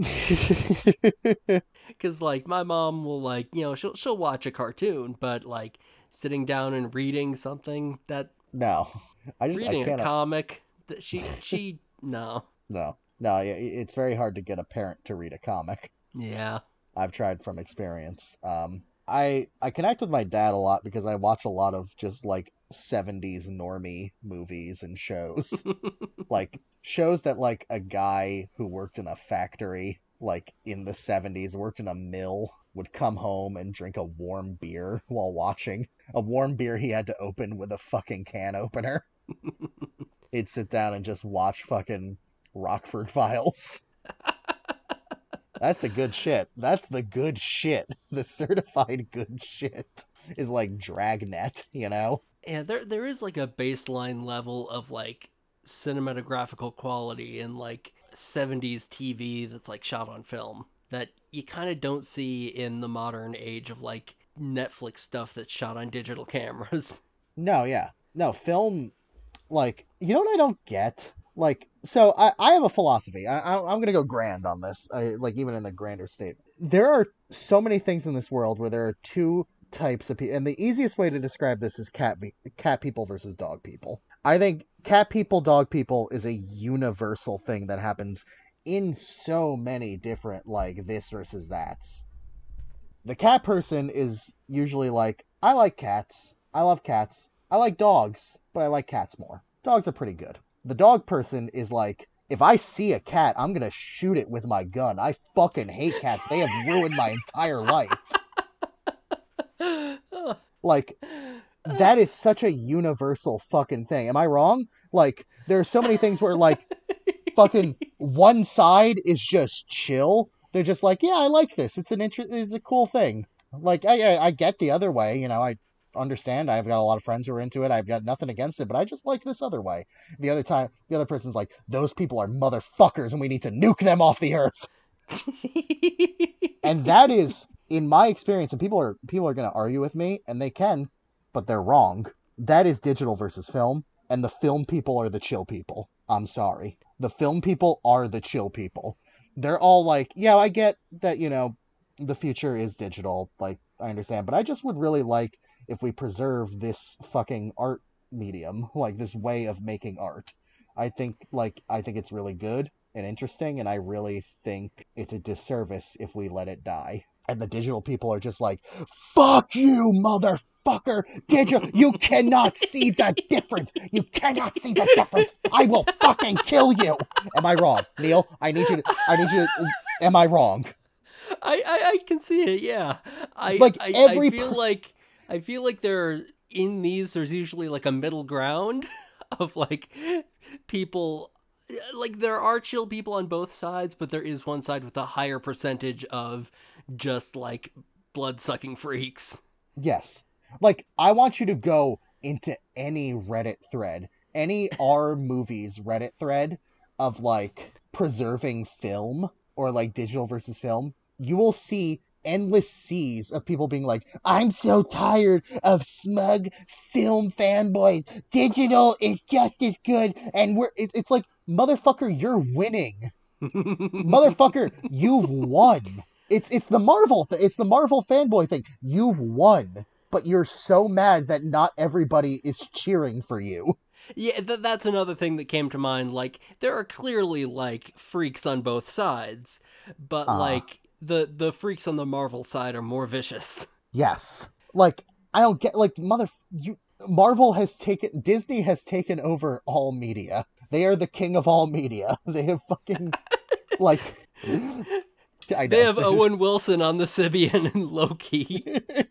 it. Because, like, my mom will, like, she'll watch a cartoon, but, like, sitting down and reading something that... no. Reading I can't. a comic, that she no. No. It's very hard to get a parent to read a comic. Yeah. I've tried from experience. I connect with my dad a lot because I watch a lot of just, like, 70s normie movies and shows. Like, shows that, like, a guy who worked in a factory, like, in the 70s, worked in a mill, would come home and drink a warm beer while watching. A warm beer he had to open with a fucking can opener. He'd sit down and just watch fucking Rockford Files. That's the good shit. That's the good shit. The certified good shit is like Dragnet, you know? Yeah, there is, like, a baseline level of, like, cinematographical quality in, like, 70s TV that's, like, shot on film that you kind of don't see in the modern age of, like, Netflix stuff that's shot on digital cameras. No, yeah. No, film, like, you know what I don't get? Like, so I have a philosophy. I'm going to go grand on this, like, even in the grander state. There are so many things in this world where there are two types of people, and the easiest way to describe this is cat people versus dog people. I think cat people, dog people is a universal thing that happens in so many different, like, this versus that's. The cat person is usually like, I like cats, I love cats, I like dogs, but I like cats more. Dogs are pretty good. The dog person is like, if I see a cat, I'm gonna shoot it with my gun. I fucking hate cats. They have ruined my entire life. Like, that is such a universal fucking thing. Am I wrong? Like, there are so many things where, like, fucking one side is just chill. They're just like, yeah, I like this. It's it's a cool thing. Like, I get the other way. You know, I understand. I've got a lot of friends who are into it. I've got nothing against it, but I just like this other way. The other person's like, those people are motherfuckers, and we need to nuke them off the earth. And that is, in my experience, and people are going to argue with me, and they can, but they're wrong. That is digital versus film, and the film people are the chill people. I'm sorry. The film people are the chill people. They're all like, yeah, I get that, you know, the future is digital. Like, I understand, but I just would really like if we preserve this fucking art medium, like this way of making art. I think it's really good and interesting, and I really think it's a disservice if we let it die. And the digital people are just like, fuck you, motherfucker! Digital, you cannot see the difference! You cannot see the difference! I will fucking kill you! Am I wrong? Neil, I need you to, am I wrong? I can see it, yeah. I feel like there's usually like a middle ground of like people, like there are chill people on both sides, but there is one side with a higher percentage of just like blood-sucking freaks. Yes. Like, I want you to go into any Reddit thread, any R movies Reddit thread of like preserving film or like digital versus film. You will see endless seas of people being like, I'm so tired of smug film fanboys. Digital is just as good, and it's like, motherfucker, you're winning. Motherfucker, you've won. It's the Marvel it's the Marvel fanboy thing. You've won, but you're so mad that not everybody is cheering for you. Yeah, that's another thing that came to mind. Like, there are clearly like freaks on both sides, but like the freaks on the Marvel side are more vicious. Yes. Like, I don't get, like, Disney has taken over all media. They are the king of all media. They have fucking, like, I know. They have Owen Wilson on the Sibian and Loki.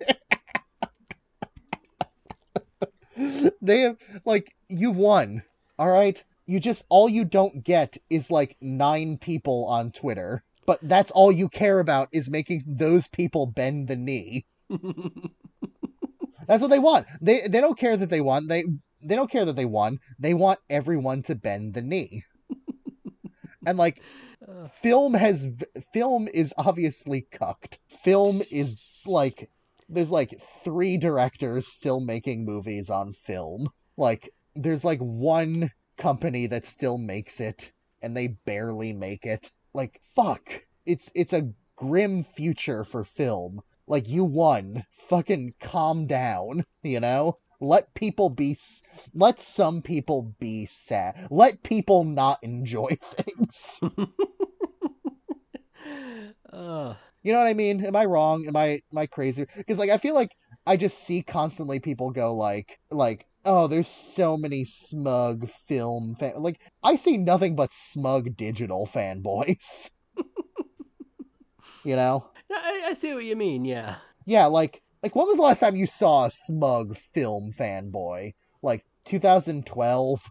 They have, like, you've won, alright? All you don't get is, like, 9 people on Twitter. But that's all you care about, is making those people bend the knee. That's what they want. They don't care that they won. They don't care that they won. They want everyone to bend the knee. And like, film is obviously cucked. Film is like, there's like 3 directors still making movies on film. Like, there's like 1 company that still makes it, and they barely make it. Like, fuck. It's a grim future for film. Like, you won. Fucking calm down, you know? Let some people be sad. Let people not enjoy things. You know what I mean? Am I wrong? Am I crazy? Because, like, I feel like I just see constantly people go like, oh, there's so many smug film like, I see nothing but smug digital fanboys. You know? I see what you mean, yeah. Yeah, like when was the last time you saw a smug film fanboy? Like 2012?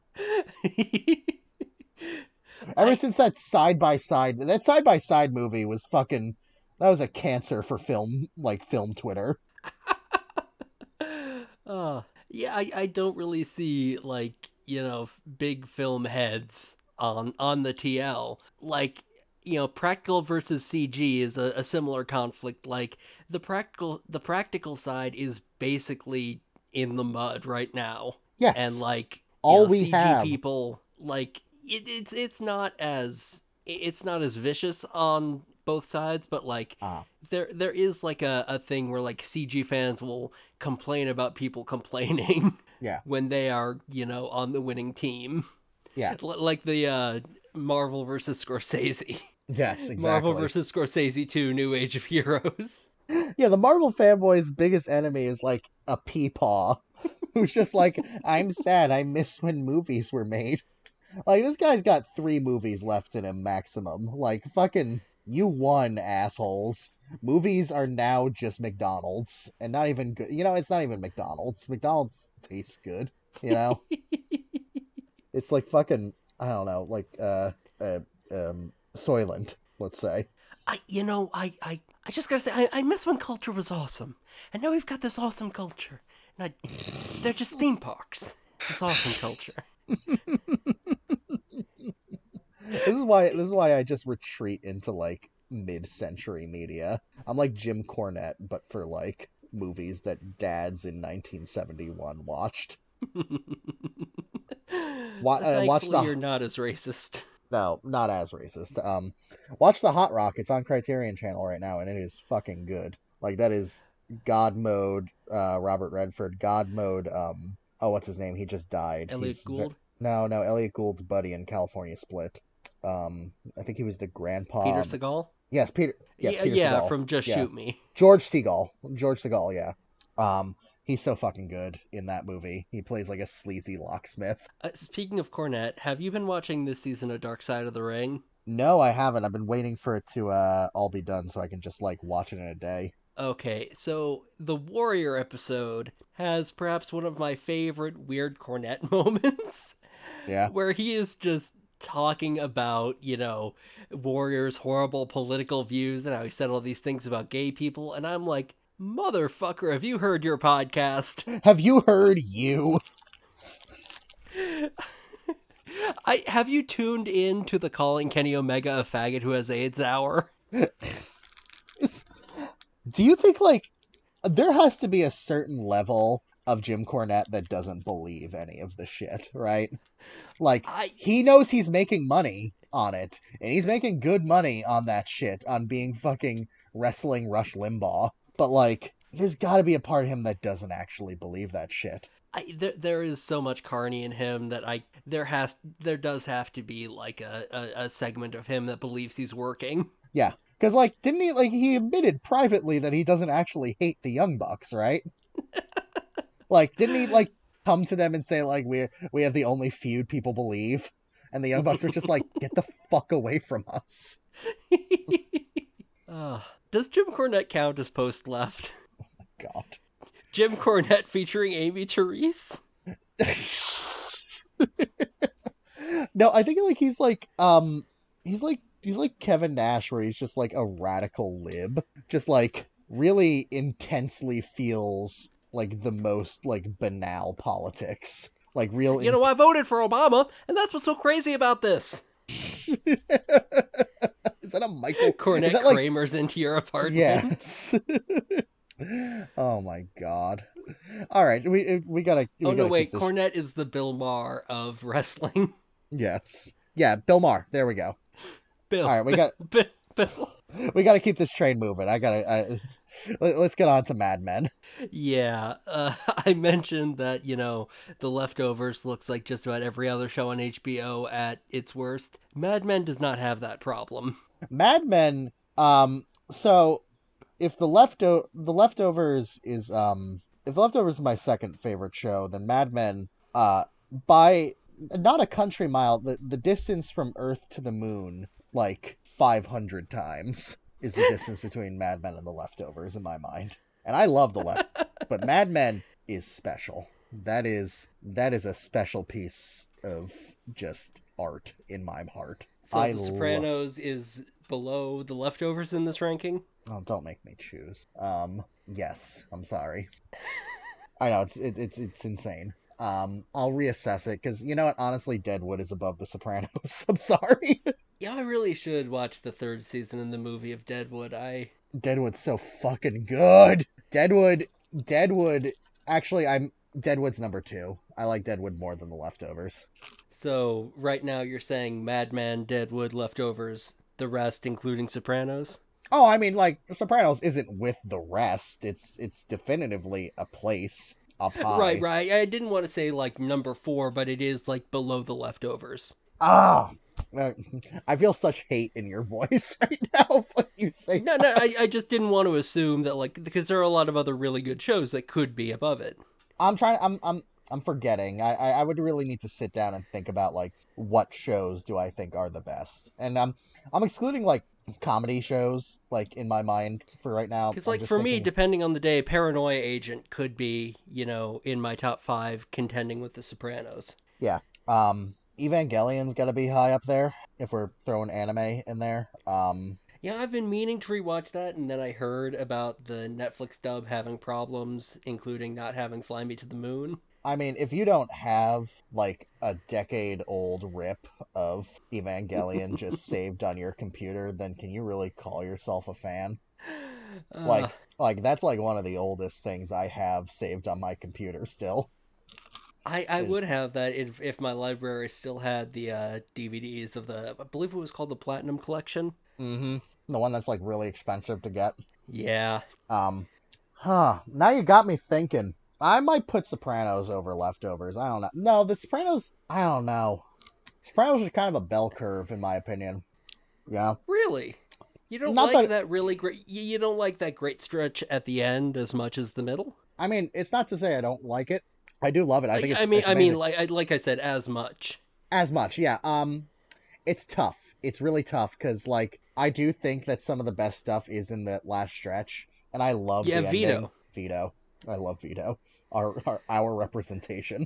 Ever since that side-by-side movie was fucking, that was a cancer for film Twitter. Yeah, I don't really see, like, you know, big film heads on the TL. Like, you know, practical versus CG is a similar conflict. Like, the practical side is basically in the mud right now. Yes. And like, all we CG have people, like, it's not as vicious on both sides, but like there is like a thing where like CG fans will complain about people complaining when they are, you know, on the winning team. Yeah. Like the Marvel versus Scorsese. Yes, exactly. Marvel versus Scorsese 2, New Age of Heroes. Yeah, the Marvel fanboy's biggest enemy is like a peepaw who's just like, I'm sad, I miss when movies were made. Like, this guy's got 3 movies left in him maximum. Like, fucking, you won, assholes. Movies are now just McDonald's, and not even good. It's not even McDonald's. McDonald's tastes good. It's like fucking, I don't know, like Soylent, let's say. I just gotta say, I miss when culture was awesome, and now we've got this awesome culture, and they're just theme parks. It's awesome culture. This is why I just retreat into like mid-century media. I'm like Jim Cornette, but for like movies that dads in 1971 watched. Thankfully, you're not as racist. No, not as racist. Watch the Hot Rock. It's on Criterion Channel right now, and it is fucking good. Like, that is God mode. Robert Redford. God mode. What's his name? He just died. Elliot Gould. No, Elliot Gould's buddy in California Split. I think he was the grandpa. Peter Segal. Yes, Peter. Yes, Peter Segal. From Just Shoot Me. George Segal. Yeah. He's so fucking good in that movie. He plays like a sleazy locksmith. Speaking of Cornette, have you been watching this season of Dark Side of the Ring? No, I haven't. I've been waiting for it to all be done so I can just like watch it in a day. Okay, so the Warrior episode has perhaps one of my favorite weird Cornette moments. Yeah. Where he is just talking about, Warrior's horrible political views and how he said all these things about gay people, and I'm like, motherfucker, have you heard your podcast? Have you heard you? Have you tuned in to the Calling Kenny Omega a Faggot Who Has AIDS hour? Do you think, like, there has to be a certain level of Jim Cornette that doesn't believe any of the shit, right? Like, he knows he's making money on it, and he's making good money on that shit, on being fucking wrestling Rush Limbaugh. But, like, there's gotta be a part of him that doesn't actually believe that shit. There is so much Carney in him that there does have to be, like, a segment of him that believes he's working. Yeah. Because, like, didn't he, like, he admitted privately that he doesn't actually hate the Young Bucks, right? Like, didn't he, like, come to them and say, like, we have the only feud people believe? And the Young Bucks were just like, get the fuck away from us. Does Jim Cornette count as post-left? Oh my god. Jim Cornette featuring Amy Therese? No, I think, like, he's like Kevin Nash, where he's just like a radical lib, just like really intensely feels like the most like banal politics, like real. I voted for Obama, and that's what's so crazy about this. Is that a Michael Cornette Kramer's into your apartment? Yes. Oh my god. All right, we gotta. Wait, Cornette is the Bill Maher of wrestling. Yes. Yeah, Bill Maher. There we go. Bill. All right, Bill. We got to keep this train moving. Let's get on to Mad Men. Yeah, I mentioned that, The Leftovers looks like just about every other show on HBO at its worst. Mad Men does not have that problem. Mad Men, so if The Leftovers is my second favorite show, then Mad Men, by not a country mile, the distance from Earth to the moon, like 500 times is the distance between Mad Men and The Leftovers in my mind. And I love but Mad Men is special. That is a special piece of just art in my heart. So The Sopranos is below The Leftovers in this ranking? Oh, don't make me choose. Yes, I'm sorry. I know it's insane. I'll reassess it, because you know what? Honestly, Deadwood is above The Sopranos. I'm sorry. Yeah, I really should watch the third season in the movie of Deadwood. Deadwood's so fucking good. Deadwood. Actually, Deadwood's number 2. I like Deadwood more than The Leftovers. So right now you're saying Mad Men, Deadwood, Leftovers, the rest, including Sopranos? Oh, I mean, like, Sopranos isn't with the rest. It's definitively a place up high. Right. I didn't want to say, like, number 4, but it is, like, below The Leftovers. Ah! I feel such hate in your voice right now when you say No, I just didn't want to assume that, like, because there are a lot of other really good shows that could be above it. I'm forgetting. I would really need to sit down and think about, like, what shows do I think are the best. And I'm excluding, like, comedy shows, like, in my mind for right now. Because, I'm like, just for me, thinking, depending on the day, Paranoia Agent could be, in my top 5 contending with The Sopranos. yeah. Evangelion's got to be high up there if we're throwing anime in there. Yeah, I've been meaning to rewatch that, and then I heard about the Netflix dub having problems, including not having Fly Me to the Moon. I mean, if you don't have like a decade-old rip of Evangelion just saved on your computer, then can you really call yourself a fan? Like that's like one of the oldest things I have saved on my computer still. I would have that if my library still had the DVDs of I believe it was called the Platinum Collection. Mm-hmm. The one that's like really expensive to get. Yeah. Now you got me thinking. I might put Sopranos over Leftovers. I don't know. No, The Sopranos, I don't know. Sopranos are kind of a bell curve, in my opinion. Yeah. Really? You don't Not like that- that really great... You don't like that great stretch at the end as much as the middle? I mean, it's not to say I don't like it. I do love it. I think it's I mean, amazing. like I said, as much. As much, yeah. It's tough. It's really tough because, like, I do think that some of the best stuff is in that last stretch, and I love the ending. Vito. Vito. I love Vito. Our representation.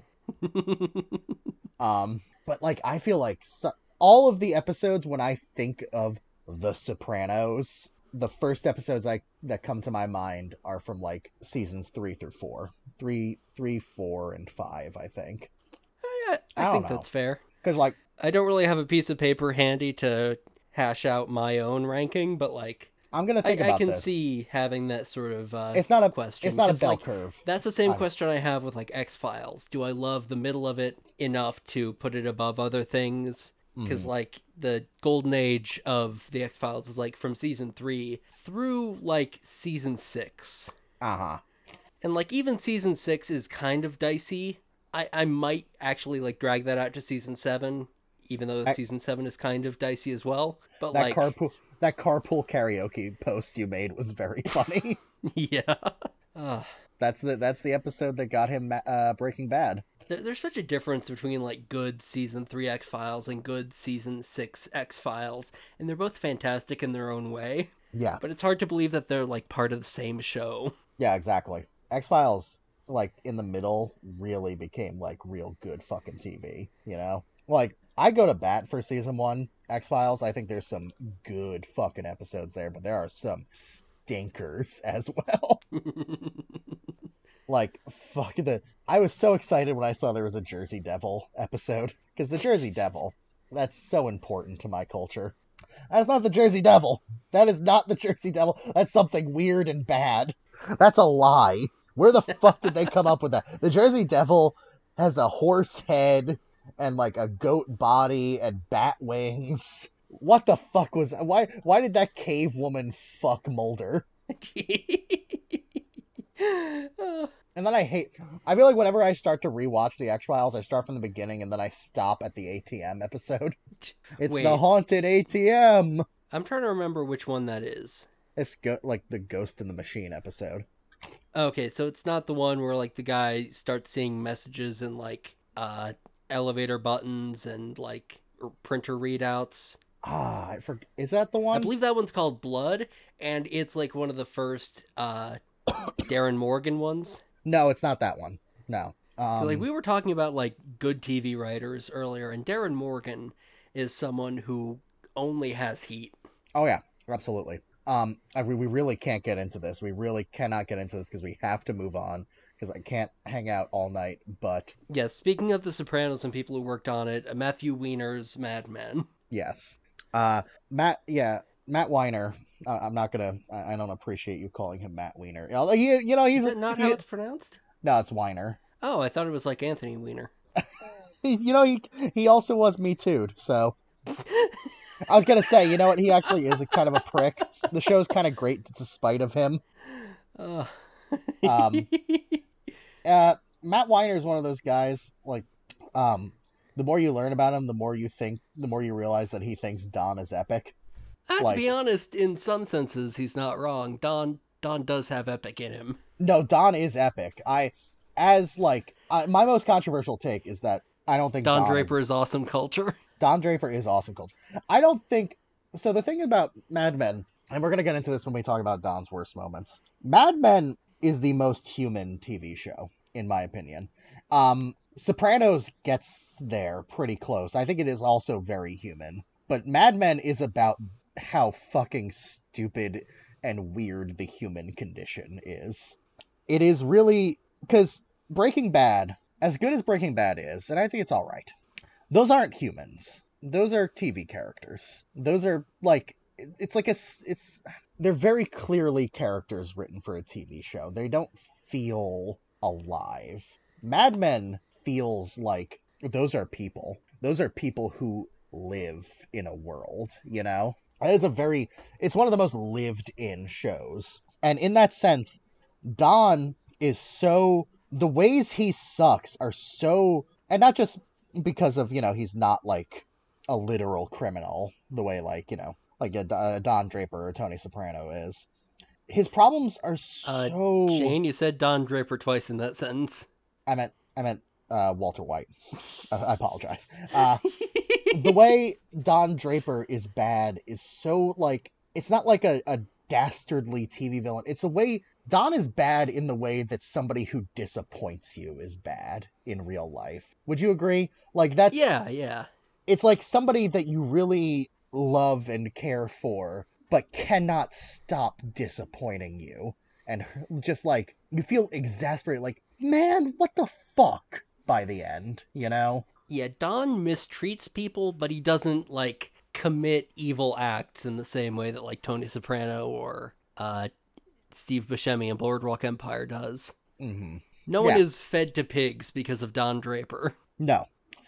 But like I feel like all of the episodes when I think of The Sopranos, the first episodes that come to my mind are from like seasons 3 through 4, 3, 4, and 5. I think. I don't think know. that's fair. Because like I don't really have a piece of paper handy to hash out my own ranking, but like I'm gonna think about I can this. see having that sort of It's not a question. It's not a 'cause, bell like, curve. That's the same question I have with like X-Files. Do I love the middle of it enough to put it above other things? Because like the golden age of the X-Files is like from season 3 through like season 6. Uh-huh. And like even season 6 is kind of dicey. I might actually like drag that out to season 7, even though season 7 is kind of dicey as well. But That like that carpool karaoke post you made was very funny. yeah. That's the episode that got him Breaking Bad. There's such a difference between like good season 3 X-Files and good season 6 X-Files, and they're both fantastic in their own way. Yeah. But it's hard to believe that they're like part of the same show. Yeah, exactly. X-Files, like in the middle, really became like real good fucking TV, you know? Like I go to bat for season 1 X-Files. I think there's some good fucking episodes there, but there are some stinkers as well. Like, fuck I was so excited when I saw there was a Jersey Devil episode. Because the Jersey Devil, that's so important to my culture. That's not the Jersey Devil. That is not the Jersey Devil. That's something weird and bad. That's a lie. Where the fuck did they come up with that? The Jersey Devil has a horse head and like a goat body and bat wings. What the fuck was that? Why did that cave woman fuck Mulder? And then I feel like whenever I start to rewatch the X-Files, I start from the beginning and then I stop at the ATM episode. It's Wait. the haunted ATM. I'm trying to remember which one that is. It's like the Ghost in the Machine episode. Okay, so it's not the one where like the guy starts seeing messages in like elevator buttons and like printer readouts. I forget. Is that the one? I believe that one's called Blood, and it's like one of the first Darren Morgan ones. No, it's not that one. No. Like we were talking about like good TV writers earlier, and Darren Morgan is someone who only has heat. Oh yeah, absolutely. We really can't get into this. We really cannot get into this because we have to move on because I can't hang out all night. But yeah, speaking of The Sopranos and people who worked on it, Matthew Weiner's Mad Men. yes, Matt Weiner. I'm not gonna. I don't appreciate you calling him Matt Weiner. He's Is that not how it's pronounced? No, it's Weiner. Oh, I thought it was like Anthony Weiner. He also was Me Too'd, so I was gonna say, you know what, he actually is a kind of a prick. The show's kind of great despite of him. Matt Weiner is one of those guys, like, the more you learn about him, the more you realize that he thinks Don is epic. To be honest, in some senses, he's not wrong. Don does have epic in him. No, Don is epic. My most controversial take is that I don't think Don Draper is awesome culture. Don Draper is awesome culture. I don't think So the thing about Mad Men, and we're gonna get into this when we talk about Don's worst moments. Mad Men is the most human TV show, in my opinion. Sopranos gets there pretty close. I think it is also very human. But Mad Men is about how fucking stupid and weird the human condition is. It is really, because Breaking Bad, as good as Breaking Bad is, and I think it's alright, those aren't humans. Those are TV characters. Those are like, they're very clearly characters written for a TV show. They don't feel alive. Mad Men feels like those are people. Those are people who live in a world, you know? That is it's one of the most lived in shows. And in that sense, Don is the ways he sucks are so, and not just because of, he's not like a literal criminal the way like a Don Draper or Tony Soprano is. His problems are so. Shane, you said Don Draper twice in that sentence. I meant Walter White. I apologize. The way Don Draper is bad is so like, it's not like a dastardly TV villain. It's the way Don is bad in the way that somebody who disappoints you is bad in real life. Would you agree? Like that's Yeah. It's like somebody that you really love and care for, but cannot stop disappointing you. And just like, you feel exasperated, like, man, what the fuck by the end, you know? Yeah, Don mistreats people, but he doesn't, like, commit evil acts in the same way that, like, Tony Soprano or Steve Buscemi in Boardwalk Empire does. Mm-hmm. No one is fed to pigs because of Don Draper. No.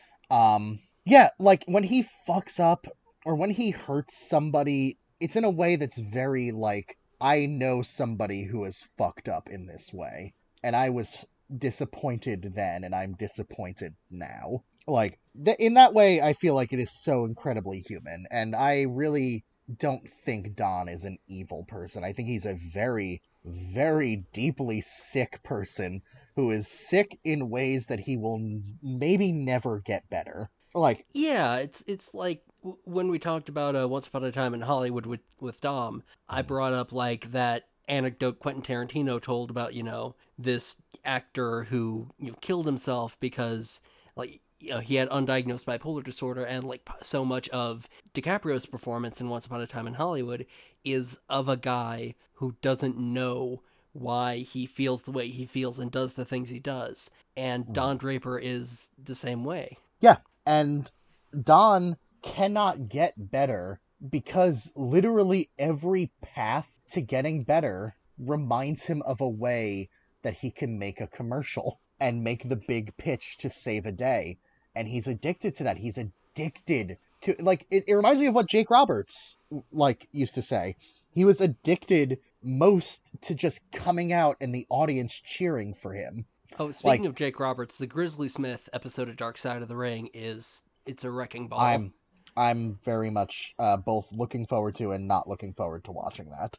Yeah, like, when he fucks up, or when he hurts somebody, it's in a way that's very, like, I know somebody who has fucked up in this way, and I was disappointed then, and I'm disappointed now. Like, in that way, I feel like it is so incredibly human, and I really don't think Don is an evil person. I think he's a very, very deeply sick person who is sick in ways that he will maybe never get better. Like, yeah, it's like when we talked about Once Upon a Time in Hollywood with Dom, I brought up like that anecdote Quentin Tarantino told about, this actor who killed himself because like he had undiagnosed bipolar disorder, and like so much of DiCaprio's performance in Once Upon a Time in Hollywood is of a guy who doesn't know why he feels the way he feels and does the things he does. And Don Draper is the same way. Yeah, and Don cannot get better because literally every path to getting better reminds him of a way that he can make a commercial and make the big pitch to save a day. And he's addicted to that. He's addicted to, like, it reminds me of what Jake Roberts, like, used to say. He was addicted most to just coming out and the audience cheering for him. Oh, speaking of Jake Roberts, the Grizzly Smith episode of Dark Side of the Ring it's a wrecking ball. I'm very much both looking forward to and not looking forward to watching that.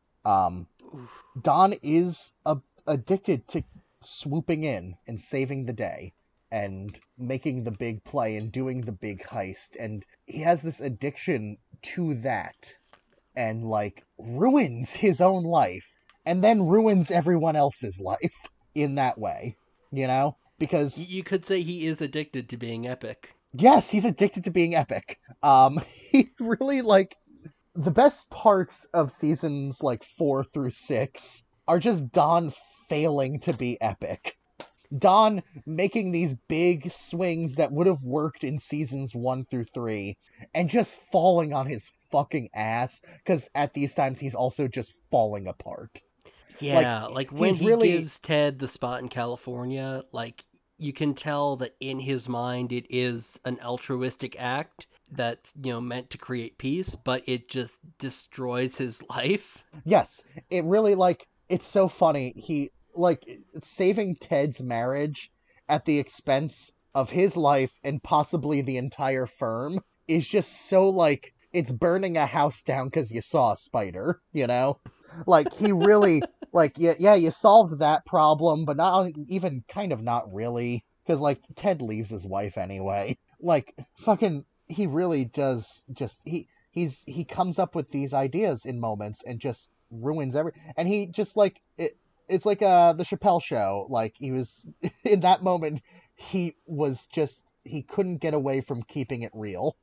Don is addicted to swooping in and saving the day and making the big play and doing the big heist, and he has this addiction to that and like ruins his own life and then ruins everyone else's life in that way, because you could say he is addicted to being epic. Yes, he's addicted to being epic. He really, like, the best parts of seasons, like, 4 through 6 are just Don failing to be epic. Don making these big swings that would have worked in seasons 1 through 3, and just falling on his fucking ass, because at these times he's also just falling apart. Yeah, like when he gives Ted the spot in California, like, you can tell that in his mind it is an altruistic act that's, meant to create peace, but it just destroys his life. Yes, it really, like, it's so funny. He, like, saving Ted's marriage at the expense of his life and possibly the entire firm is just so, like, it's burning a house down because you saw a spider, Like, he really, like, yeah, you solved that problem, but not even kind of not really, because, like, Ted leaves his wife anyway. Like, fucking, he really does just, he he comes up with these ideas in moments and just ruins and he just like it's like the Chappelle show. Like he was in that moment, he couldn't get away from keeping it real.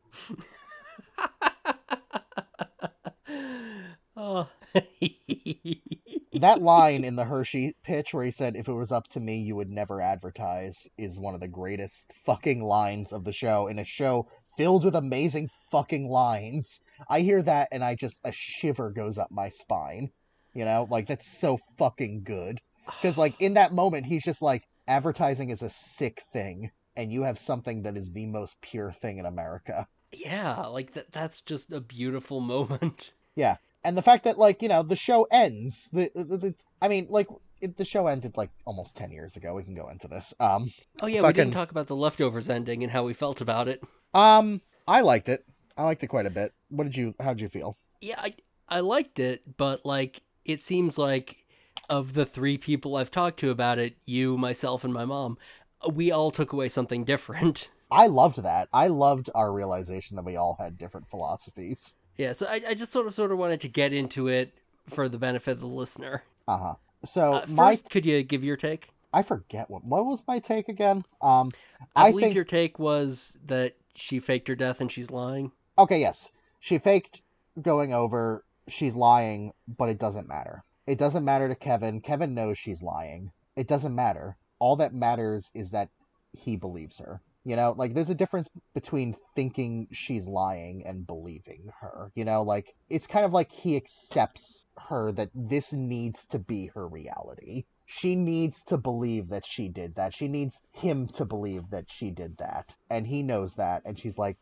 Oh. That line in the Hershey pitch where he said, "If it was up to me, you would never advertise," is one of the greatest fucking lines of the show, in a show filled with amazing fucking lines. I hear that and a shiver goes up my spine. You know, like, that's so fucking good. Because, like, in that moment, he's just like, advertising is a sick thing, and you have something that is the most pure thing in America. Yeah, like, that's just a beautiful moment. Yeah. And the fact that, like, you know, the show ends, I mean, like, the show ended, like, almost 10 years ago. We can go into this. Oh, yeah, we didn't talk about The Leftovers ending and how we felt about it. I liked it. I liked it quite a bit. How'd you feel? Yeah, I liked it, but, like, it seems like of the 3 people I've talked to about it, you, myself, and my mom, we all took away something different. I loved that. I loved our realization that we all had different philosophies. Yeah, so I just sort of wanted to get into it for the benefit of the listener. Uh-huh. So first, could you give your take? I forget what was my take again? I believe your take was that she faked her death and she's lying. Okay, yes. She faked going over, she's lying, but it doesn't matter. It doesn't matter to Kevin. Kevin knows she's lying. It doesn't matter. All that matters is that he believes her. You know, like, there's a difference between thinking she's lying and believing her. You know, like, it's kind of like he accepts her that this needs to be her reality. She needs to believe that she did that. She needs him to believe that she did that. And he knows that. And he's like,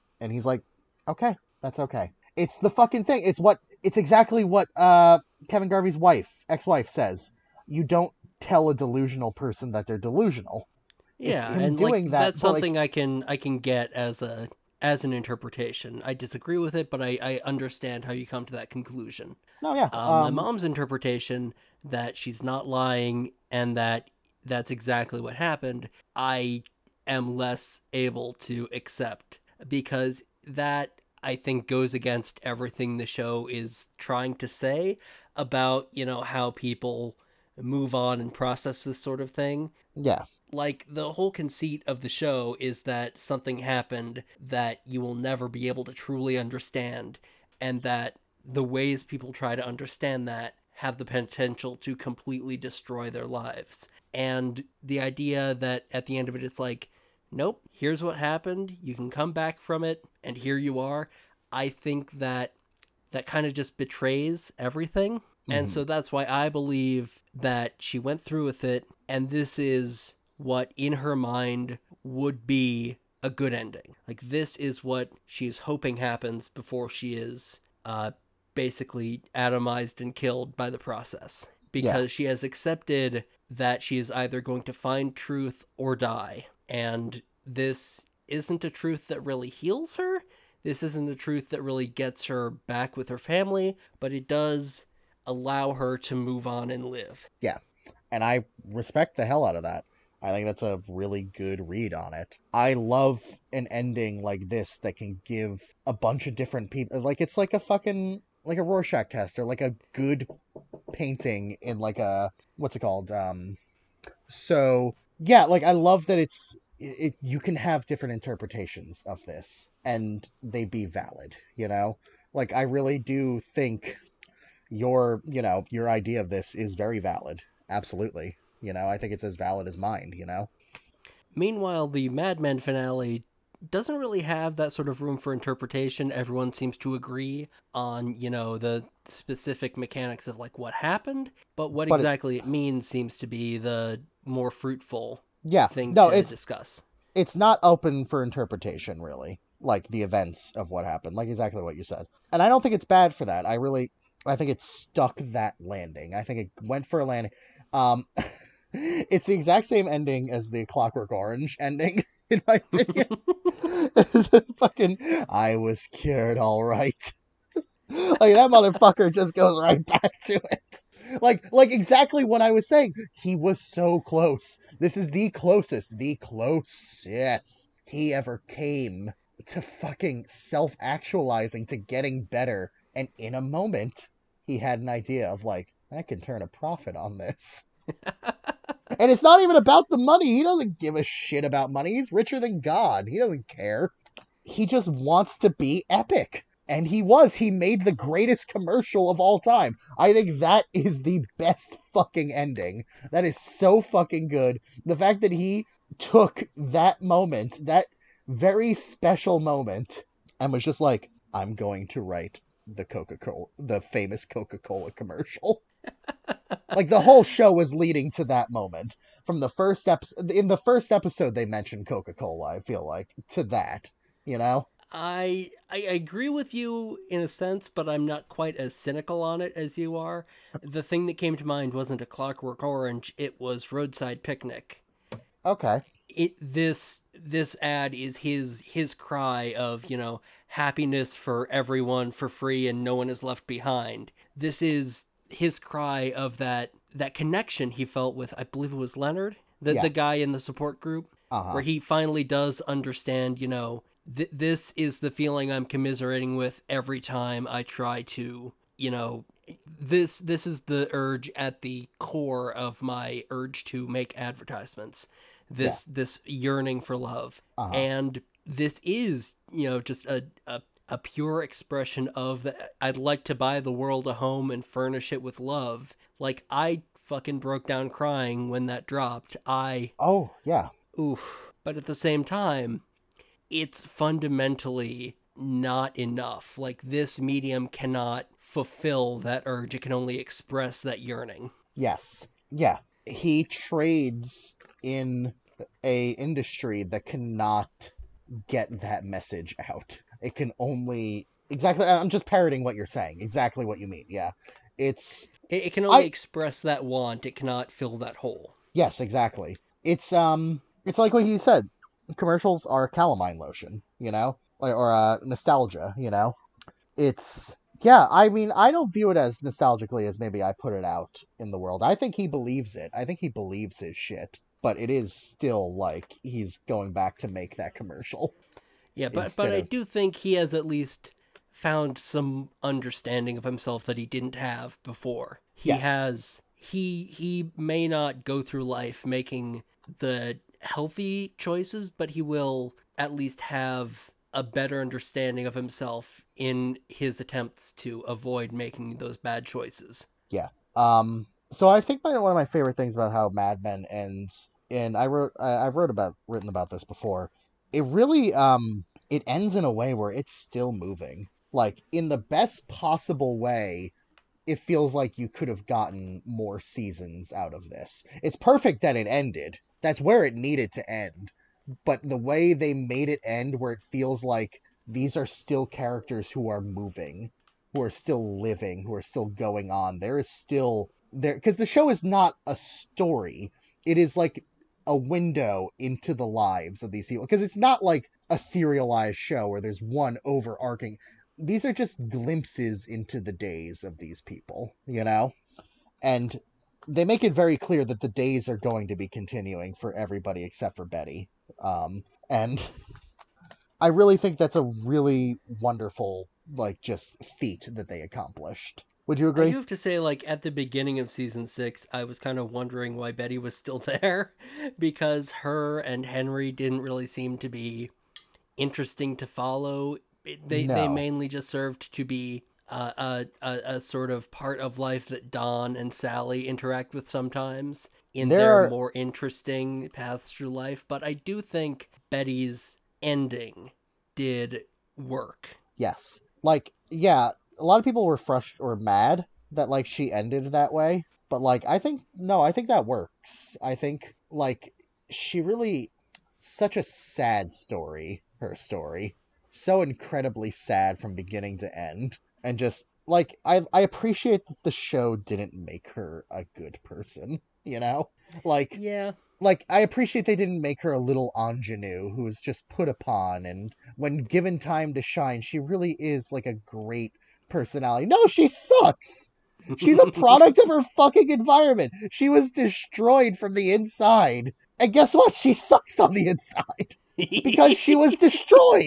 okay, that's okay. It's the fucking thing. It's exactly what Kevin Garvey's ex-wife says. You don't tell a delusional person that they're delusional. Yeah, and doing like, that, that's something I can get as an interpretation. I disagree with it, but I understand how you come to that conclusion. No, yeah. My mom's interpretation that she's not lying and that's exactly what happened, I am less able to accept, because that, I think, goes against everything the show is trying to say about, you know, how people move on and process this sort of thing. Yeah. Like, the whole conceit of the show is that something happened that you will never be able to truly understand, and that the ways people try to understand that have the potential to completely destroy their lives. And the idea that at the end of it, it's like, nope, here's what happened, you can come back from it, and here you are. I think that kind of just betrays everything. Mm-hmm. And so that's why I believe that she went through with it, and this is what in her mind would be a good ending. Like, this is what she's hoping happens before she is basically atomized and killed by the process. Because she has accepted that she is either going to find truth or die. And this isn't a truth that really heals her. This isn't a truth that really gets her back with her family, but it does allow her to move on and live. Yeah, and I respect the hell out of that. I think that's a really good read on it. I love an ending like this that can give a bunch of different people, like, it's like a fucking, like a Rorschach test, or like a good painting in like a, what's it called? So yeah, like, I love that you can have different interpretations of this and they be valid, you know? Like, I really do think your idea of this is very valid. Absolutely. You know, I think it's as valid as mine, you know? Meanwhile, the Mad Men finale doesn't really have that sort of room for interpretation. Everyone seems to agree on, you know, the specific mechanics of, like, what happened, but exactly it means seems to be the more fruitful thing to discuss. It's not open for interpretation, really, like the events of what happened, like exactly what you said. And I don't think it's bad for that. I think it stuck that landing. I think it went for a landing. It's the exact same ending as the Clockwork Orange ending, in my opinion. Fucking, I was cured, all right. Like, that motherfucker just goes right back to it. Like exactly what I was saying. He was so close. This is the closest he ever came to fucking self-actualizing to getting better. And in a moment, he had an idea of like, I can turn a profit on this. And it's not even about the money. He doesn't give a shit about money. He's richer than God. He doesn't care. He just wants to be epic. And he was. He made the greatest commercial of all time. I think that is the best fucking ending. That is so fucking good. The fact that he took that moment, that very special moment, and was just like, I'm going to write the famous Coca-Cola commercial. Like, the whole show was leading to that moment. From the first episode, in the first episode, they mentioned Coca-Cola, I feel like, to that, you know? I agree with you in a sense, but I'm not quite as cynical on it as you are. The thing that came to mind wasn't A Clockwork Orange, it was Roadside Picnic. Okay. This ad is his cry of, you know, happiness for everyone for free and no one is left behind. This is his cry of that connection he felt with, I believe it was Leonard, the guy in the support group, where he finally does understand, you know, this is the feeling I'm commiserating with every time I try to, you know, this is the urge at the core of my urge to make advertisements. This yearning for love. And this is, you know, just a pure expression of I'd like to buy the world a home and furnish it with love. Like, I fucking broke down crying when that dropped. Oh, yeah. Oof. But at the same time, it's fundamentally not enough. Like, this medium cannot fulfill that urge. It can only express that yearning. Yes. Yeah. He trades in a industry that cannot get that message out. It can only... Exactly, I'm just parroting what you're saying. Exactly what you mean, yeah. It can only express that want. It cannot fill that hole. Yes, exactly. It's like what he said. Commercials are calamine lotion, you know? Or nostalgia, you know? It's... Yeah, I mean, I don't view it as nostalgically as maybe I put it out in the world. I think he believes it. I think he believes his shit. But it is still like he's going back to make that commercial. Yeah, but I do think he has at least found some understanding of himself that he didn't have before. He may not go through life making the healthy choices, but he will at least have a better understanding of himself in his attempts to avoid making those bad choices. Yeah. So I think one of my favorite things about how Mad Men ends, and I've written about this before. It really it ends in a way where it's still moving. Like, in the best possible way, it feels like you could have gotten more seasons out of this. It's perfect that it ended. That's where it needed to end. But the way they made it end, where it feels like these are still characters who are moving, who are still living, who are still going on. There is still there, because the show is not a story. It is like a window into the lives of these people. Because it's not like a serialized show where there's one overarching. These are just glimpses into the days of these people, you know? And they make it very clear that the days are going to be continuing for everybody except for Betty. And I really think that's a really wonderful, like, just feat that they accomplished. Would you agree? I do have to say, like, at the beginning of season 6, I was kind of wondering why Betty was still there, because her and Henry didn't really seem to be interesting to follow. They mainly just served to be a sort of part of life that Don and Sally interact with sometimes in their more interesting paths through life. But I do think Betty's ending did work. Yes. Like, yeah, a lot of people were frustrated or mad that, like, she ended that way. But, like, I think that works. I think, like, she really... Such a sad story, her story. So incredibly sad from beginning to end. And just, like, I appreciate that the show didn't make her a good person, you know? Like, yeah. Like, I appreciate they didn't make her a little ingenue who was just put upon, and when given time to shine, she really is, like, a great personality. No, she sucks! She's a product of her fucking environment. She was destroyed from the inside. And guess what? She sucks on the inside. Because she was destroyed.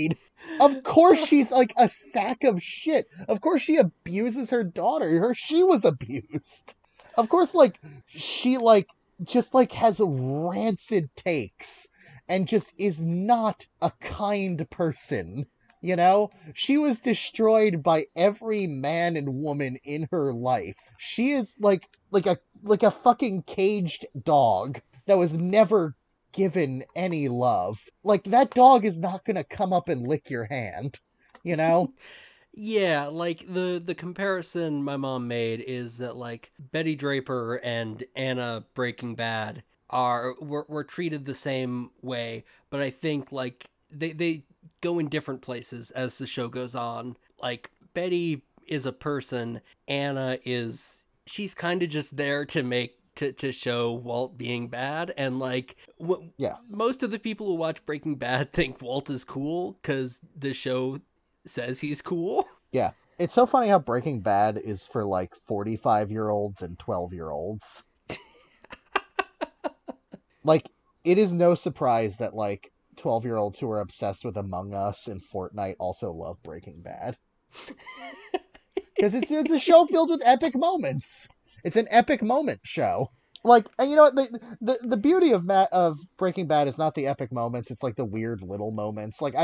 Of course she's like a sack of shit. Of course she abuses her daughter. She was abused. Of course, like, she, like, just, like, has rancid takes and just is not a kind person. You know? She was destroyed by every man and woman in her life. She is like a fucking caged dog that was never given any love. Like, that dog is not gonna come up and lick your hand. You know? Yeah, like the comparison my mom made is that like Betty Draper and Anna Breaking Bad were treated the same way, but I think like they go in different places as the show goes on. Like Betty is a person, Anna is she's kind of just there to make to show Walt being bad, and like Yeah. most of the people who watch Breaking Bad think Walt is cool because the show says he's cool. Yeah. It's so funny how Breaking Bad is for like 45-year-olds and 12-year-olds. Like, it is no surprise that like 12-year-olds who are obsessed with Among Us and Fortnite also love Breaking Bad. Because it's a show filled with epic moments. It's an epic moment show. Like, and you know what? The beauty of Breaking Bad is not the epic moments. It's like the weird little moments. Like,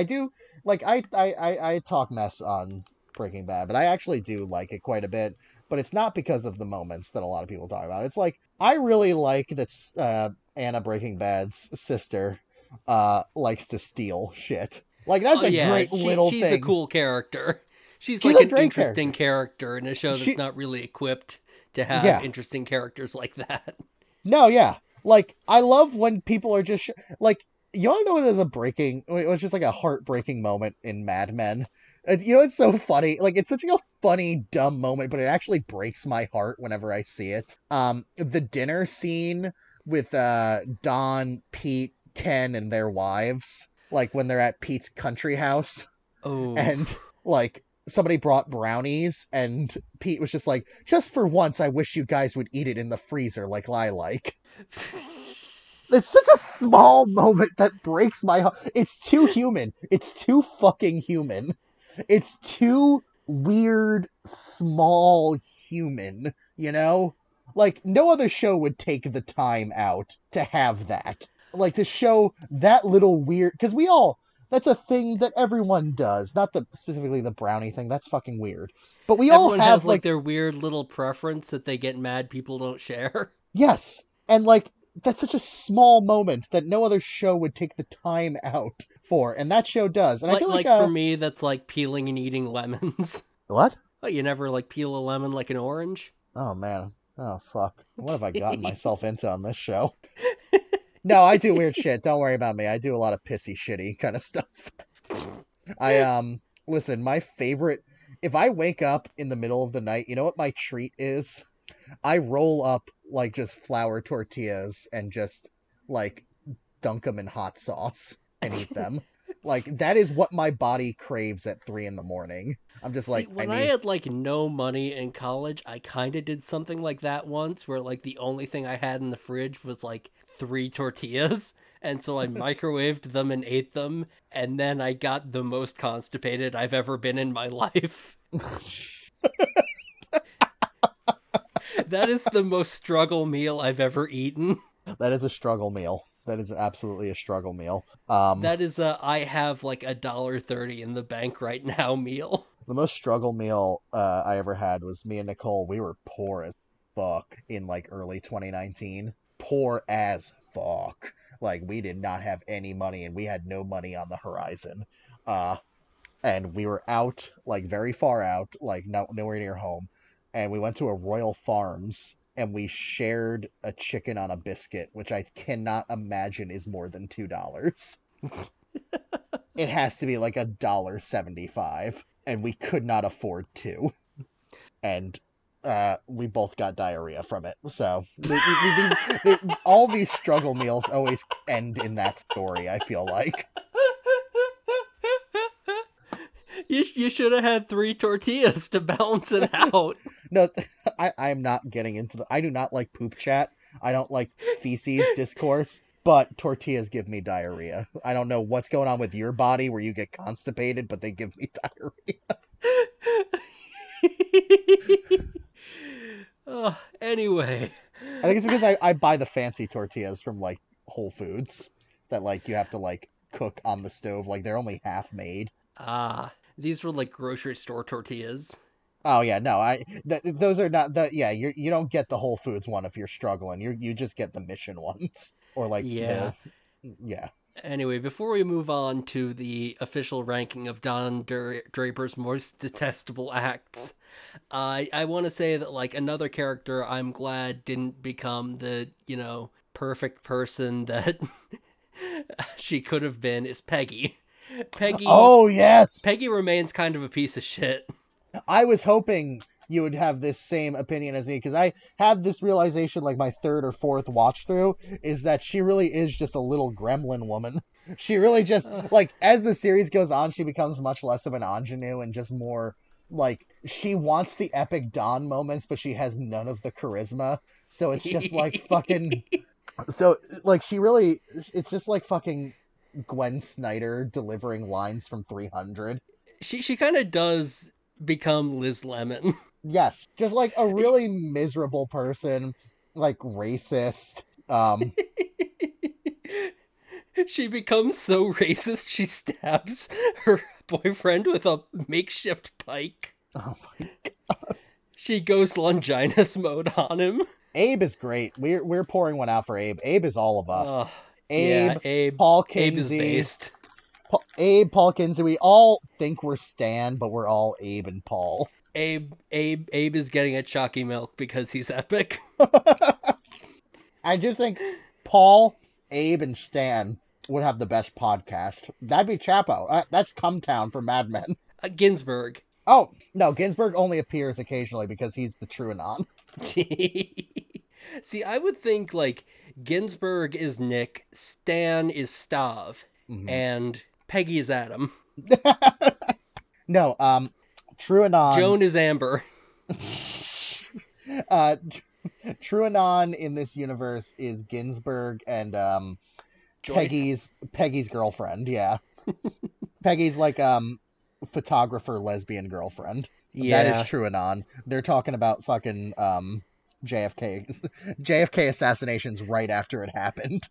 I talk mess on Breaking Bad, but I actually do like it quite a bit. But it's not because of the moments that a lot of people talk about. It's like, I really like that Anna Breaking Bad's sister likes to steal shit. Like, that's great little thing. She's a cool character. She's like an interesting character in a show that's not really equipped to have interesting characters like that. No, yeah. Like, I love when people are just... like, you want to know what is it was just like a heartbreaking moment in Mad Men? You know, it's so funny. Like, it's such a funny, dumb moment, but it actually breaks my heart whenever I see it. The dinner scene with Don, Pete, Ken, and their wives. Like, when they're at Pete's country house. Oh. And, like, somebody brought brownies, and Pete was just like, just for once, I wish you guys would eat it in the freezer like I like. It's such a small moment that breaks my heart. It's too human. It's too fucking human. It's too weird, small human, you know? Like, no other show would take the time out to have that. Like, to show that little weird... because that's a thing that everyone does. Not specifically the brownie thing. That's fucking weird. But everyone has like their weird little preference that they get mad people don't share. Yes. And like, that's such a small moment that no other show would take the time out for. And that show does. And I feel like for me, that's like peeling and eating lemons. What? Oh, you never like peel a lemon like an orange? Oh, man. Oh, fuck. What have I gotten myself into on this show? No, I do weird shit. Don't worry about me. I do a lot of pissy, shitty kind of stuff. Listen, my favorite... if I wake up in the middle of the night, you know what my treat is? I roll up, like, just flour tortillas and just, like, dunk them in hot sauce and eat them. Like, that is what my body craves at 3 a.m. I'm just like, when I had, like, no money in college, I kind of did something like that once, where, like, the only thing I had in the fridge was, like, 3 tortillas, and so I microwaved them and ate them, and then I got the most constipated I've ever been in my life. That is the most struggle meal I've ever eaten. That is a struggle meal. That is absolutely a struggle meal. That is I have like $1.30 in the bank right now meal. The most struggle meal I ever had was me and Nicole. We were poor as fuck in like early 2019. Poor as fuck. Like, we did not have any money, and we had no money on the horizon. And we were out, like, very far out, like, nowhere near home. And we went to a Royal Farms, and we shared a chicken on a biscuit, which I cannot imagine is more than $2. It has to be like $1.75, and we could not afford to. And we both got diarrhea from it. So all these struggle meals always end in that story, I feel like. You should have had 3 tortillas to balance it out. No, I'm not getting into I do not like poop chat. I don't like feces discourse. but tortillas give me diarrhea. I don't know what's going on with your body where you get constipated, but they give me diarrhea. Anyway. I think it's because I buy the fancy tortillas from, like, Whole Foods that, like, you have to, like, cook on the stove. Like, they're only half made. These were like grocery store tortillas. Oh yeah, no, those are not the yeah. You don't get the Whole Foods one if you're struggling. You just get the Mission ones or like Yeah. Yeah. Anyway, before we move on to the official ranking of Don Draper's most detestable acts, I want to say that, like, another character I'm glad didn't become the, perfect person that she could have been is Peggy. Oh yes. Peggy remains kind of a piece of shit. I was hoping you would have this same opinion as me, because I have this realization, like, my third or fourth watch through, is that she really is just a little gremlin woman. She really just, like, as the series goes on, she becomes much less of an ingenue and just more, like, she wants the epic Dawn moments, but she has none of the charisma. So it's just like fucking... So, like, it's just like fucking Gwen Snyder delivering lines from 300. She kind of does become Liz Lemon. Yes, just like a really miserable person, like racist. She becomes so racist she stabs her boyfriend with a makeshift pike. Oh my god. She goes Longinus mode on him. Abe is great. We're pouring one out for Abe. Abe is all of us. Abe, Paul Paul Kinsey. Abe is Kinsey. based. Paul Kinsey. We all think we're Stan, but we're all Abe and Paul. Abe is getting a chalky milk because he's epic. I do think Paul, Abe, and Stan would have the best podcast. That'd be Chapo. That's Cumtown for Mad Men. Ginsburg. Oh, no, Ginsburg only appears occasionally because he's the true anon. See, I would think, like, Ginsburg is Nick, Stan is Stav, and Peggy is Adam. No, True Anon. Joan is Amber. True Anon in this universe is Ginsburg and Joyce. Peggy's girlfriend. Yeah, Peggy's like photographer lesbian girlfriend. Yeah. That is True Anon. They're talking about fucking JFK assassinations right after it happened.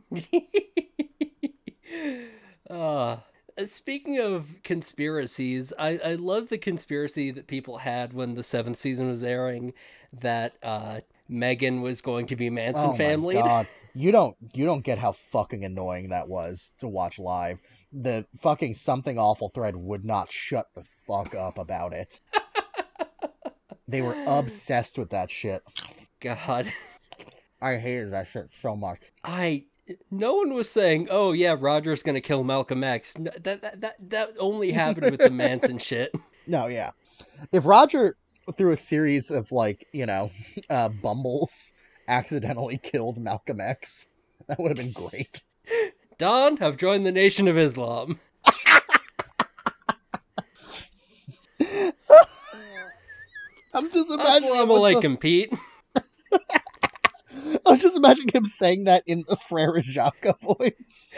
Speaking of conspiracies, I love the conspiracy that people had when the 7th season was airing that Megan was going to be Manson family. Oh my god. You don't get how fucking annoying that was to watch live. The fucking Something Awful thread would not shut the fuck up about it. They were obsessed with that shit. God. I hated that shit so much. No one was saying, "Oh yeah, Roger's gonna kill Malcolm X." No, that only happened with the Manson shit. No, yeah. If Roger, through a series of bumbles, accidentally killed Malcolm X, that would have been great. Don, I've joined the Nation of Islam. I'm just imagining. Assalamu alaikum, Pete. I'm just imagining him saying that in the Frere Jacques voice.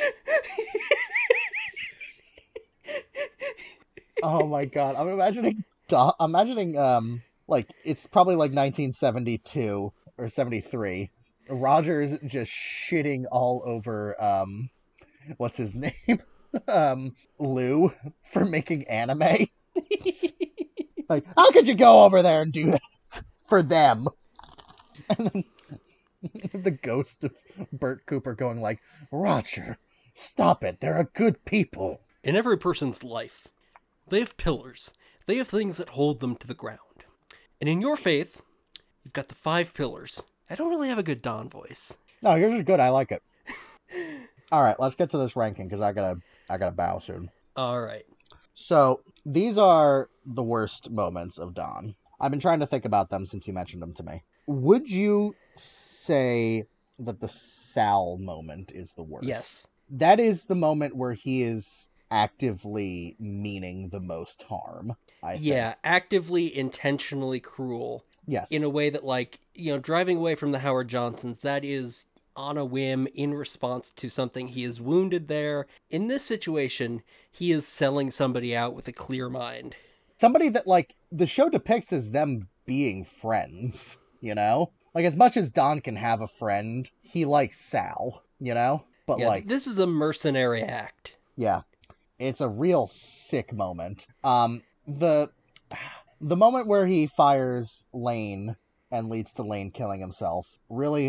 Oh my god! I'm imagining like it's probably like 1972 or 73. Roger's just shitting all over what's his name? Lou for making anime. Like, how could you go over there and do that for them? And then the ghost of Bert Cooper going like, Roger, stop it. They're a good people. In every person's life, they have pillars. They have things that hold them to the ground. And in your faith, you've got the 5 pillars. I don't really have a good Don voice. No, yours is good. I like it. All right, let's get to this ranking because I gotta bow soon. All right. So these are the worst moments of Don. I've been trying to think about them since you mentioned them to me. Would you say that the Sal moment is the worst? Yes. That is the moment where he is actively meaning the most harm, I think. Yeah, actively, intentionally cruel. Yes. In a way that, like, driving away from the Howard Johnsons, that is on a whim in response to something. He is wounded there. In this situation, he is selling somebody out with a clear mind. Somebody that, like, the show depicts as them being friends, you know? Like, as much as Don can have a friend, he likes Sal, you know? But, Yeah, like, this is a mercenary act. yeah, it's a real sick moment. The moment where he fires Lane and leads to Lane killing himself, really,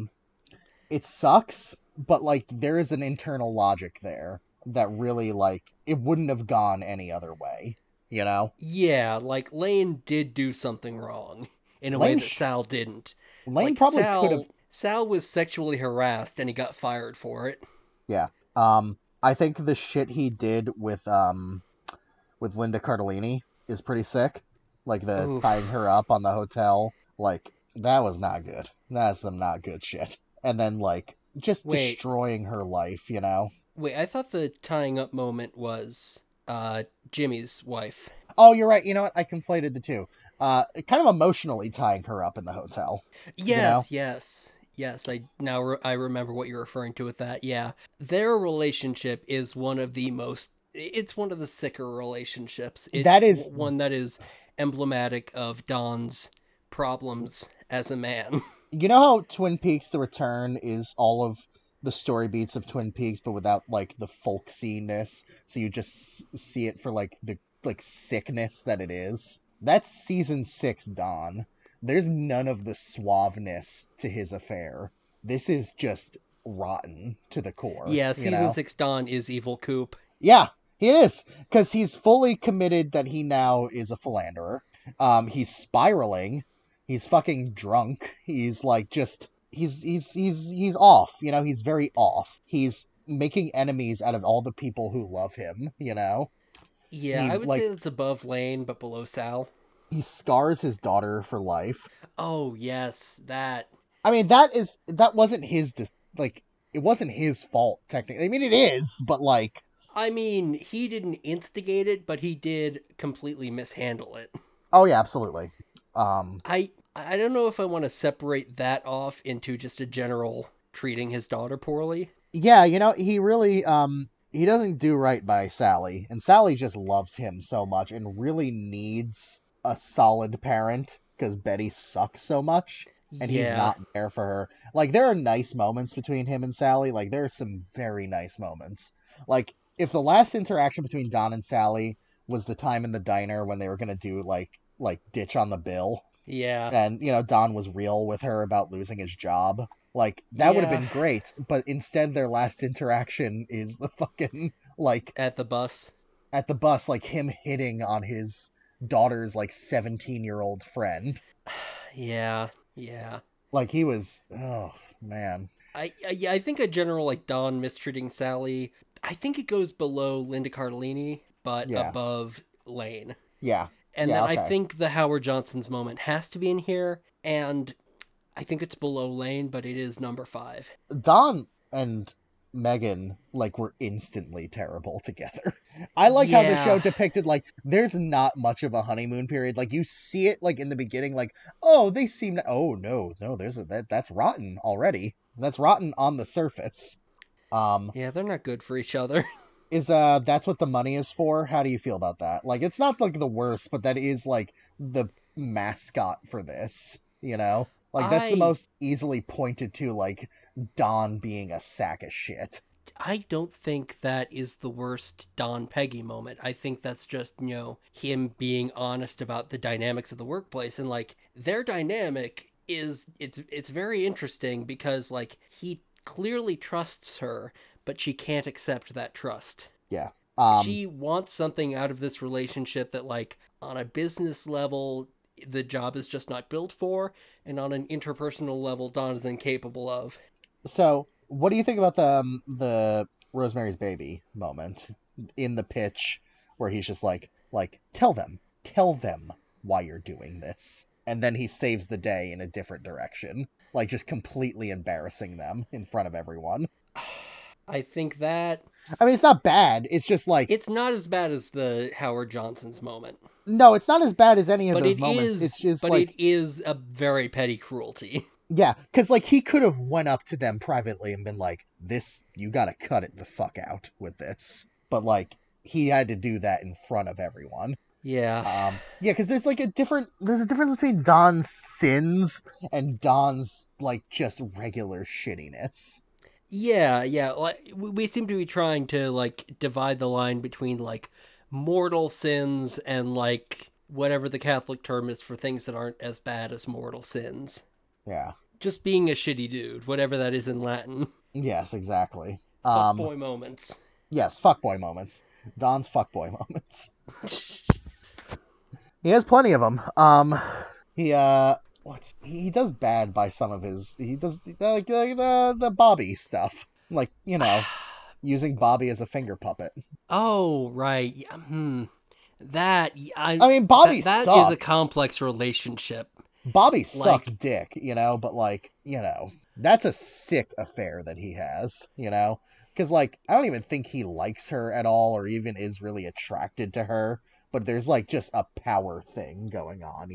it sucks, but, like, there is an internal logic there that really, like, it wouldn't have gone any other way, you know? Yeah, like, Lane did do something wrong in a way Lane that Sal didn't. Lane Like, probably could have. Sal was sexually harassed and he got fired for it. Yeah. I think the shit he did with Linda Cardellini is pretty sick. Like the Oof. tying her up on the hotel. Like, that was not good. That's some not good shit. And then, like, just Wait. destroying her life, you know? Wait, I thought the tying up moment was Jimmy's wife. Oh, you're right. You know what? I conflated the two. Kind of emotionally tying her up in the hotel. Yes, You know? yes. I remember what you're referring to with that. Yeah, their relationship is one of the most. It's one of the sicker relationships. That is- one that is emblematic of Don's problems as a man. You know how Twin Peaks: The Return is all of the story beats of Twin Peaks, but without, like, the folksiness, so you just see it for, like, the, like, sickness that it is? That's season 6 Don. There's none of the suaveness to his affair. This is just rotten to the core. Yeah, you season know? 6 Don is evil Coop. Yeah, he is, because he's fully committed that he now is a philanderer. He's spiraling. He's fucking drunk. He's like just he's off. You know, he's very off. He's making enemies out of all the people who love him. You know, Yeah, He, I would like- say that's above Lane, but below Sal. he scars his daughter for life. Oh yes, that. I mean, that wasn't his like it wasn't his fault technically. I mean, it is, but like. I mean, he didn't instigate it, but he did completely mishandle it. Oh yeah, absolutely. I don't know if I want to separate that off into just a general treating his daughter poorly. Yeah, you know, he really he doesn't do right by Sally, and Sally just loves him so much and really needs a solid parent because Betty sucks so much and he's not there for her. Like, there are nice moments between him and Sally. Like, there are some very nice moments. Like, if the last interaction between Don and Sally was the time in the diner when they were gonna do like ditch on the bill, Yeah. and you know Don was real with her about losing his job, like that would have Yeah. been great. But instead, their last interaction is the fucking like At the bus. at the bus, like him hitting on his daughter's like 17-year-old friend. Yeah. Like, he was, oh man. I think a general like Don mistreating Sally. I think it goes below Linda Cardellini, but Yeah. above Lane. Yeah. And Yeah, then I okay. think the Howard Johnson's moment has to be in here, and I think it's below Lane, but it is number 5. Don and Megan like were instantly terrible together. I like how the Yeah. show depicted like there's not much of a honeymoon period. Like, you see it like in the beginning, like, oh, they seem to, oh no, there's that's rotten already. That's rotten on the surface. Yeah, they're not good for each other. Is that's what the money is for? How do you feel about that? Like, it's not like the worst, but that is like the mascot for this, you know? Like, that's the I- most easily pointed to, like, Don being a sack of shit. I don't think that is the worst Don Peggy moment. I think that's just, him being honest about the dynamics of the workplace, and like their dynamic is it's very interesting because like he clearly trusts her, but she can't accept that trust. Yeah. She wants something out of this relationship that like on a business level the job is just not built for, and on an interpersonal level Don is incapable of. So, what do you think about the Rosemary's Baby moment in the pitch where he's just like tell them why you're doing this, and then he saves the day in a different direction, like just completely embarrassing them in front of everyone. I think that I mean, it's not bad. It's just like it's not as bad as the Howard Johnson's moment. no, it's not as bad as any of But those it moments. is It's just but like it is a very petty cruelty. Yeah, because like he could have went up to them privately and been like, "This, you gotta cut it the fuck out with this." But like he had to do that in front of everyone. Yeah. Yeah, because there's like there's a difference between Don's sins and Don's like just regular shittiness. Yeah, yeah. Like we seem to be trying to like divide the line between like mortal sins and like whatever the Catholic term is for things that aren't as bad as mortal sins. Yeah. Just being a shitty dude, whatever that is in Latin. Yes, exactly. Fuckboy moments. Yes, fuckboy moments. Don's fuckboy moments. He has plenty of them. He does bad by some of his. He does like the Bobby stuff, like using Bobby as a finger puppet. Oh, right. Yeah, That I mean, Bobby that sucks. is a complex relationship. Bobby sucks Like- dick, but like, that's a sick affair that he has, because like I don't even think he likes her at all or even is really attracted to her, but there's like just a power thing going on,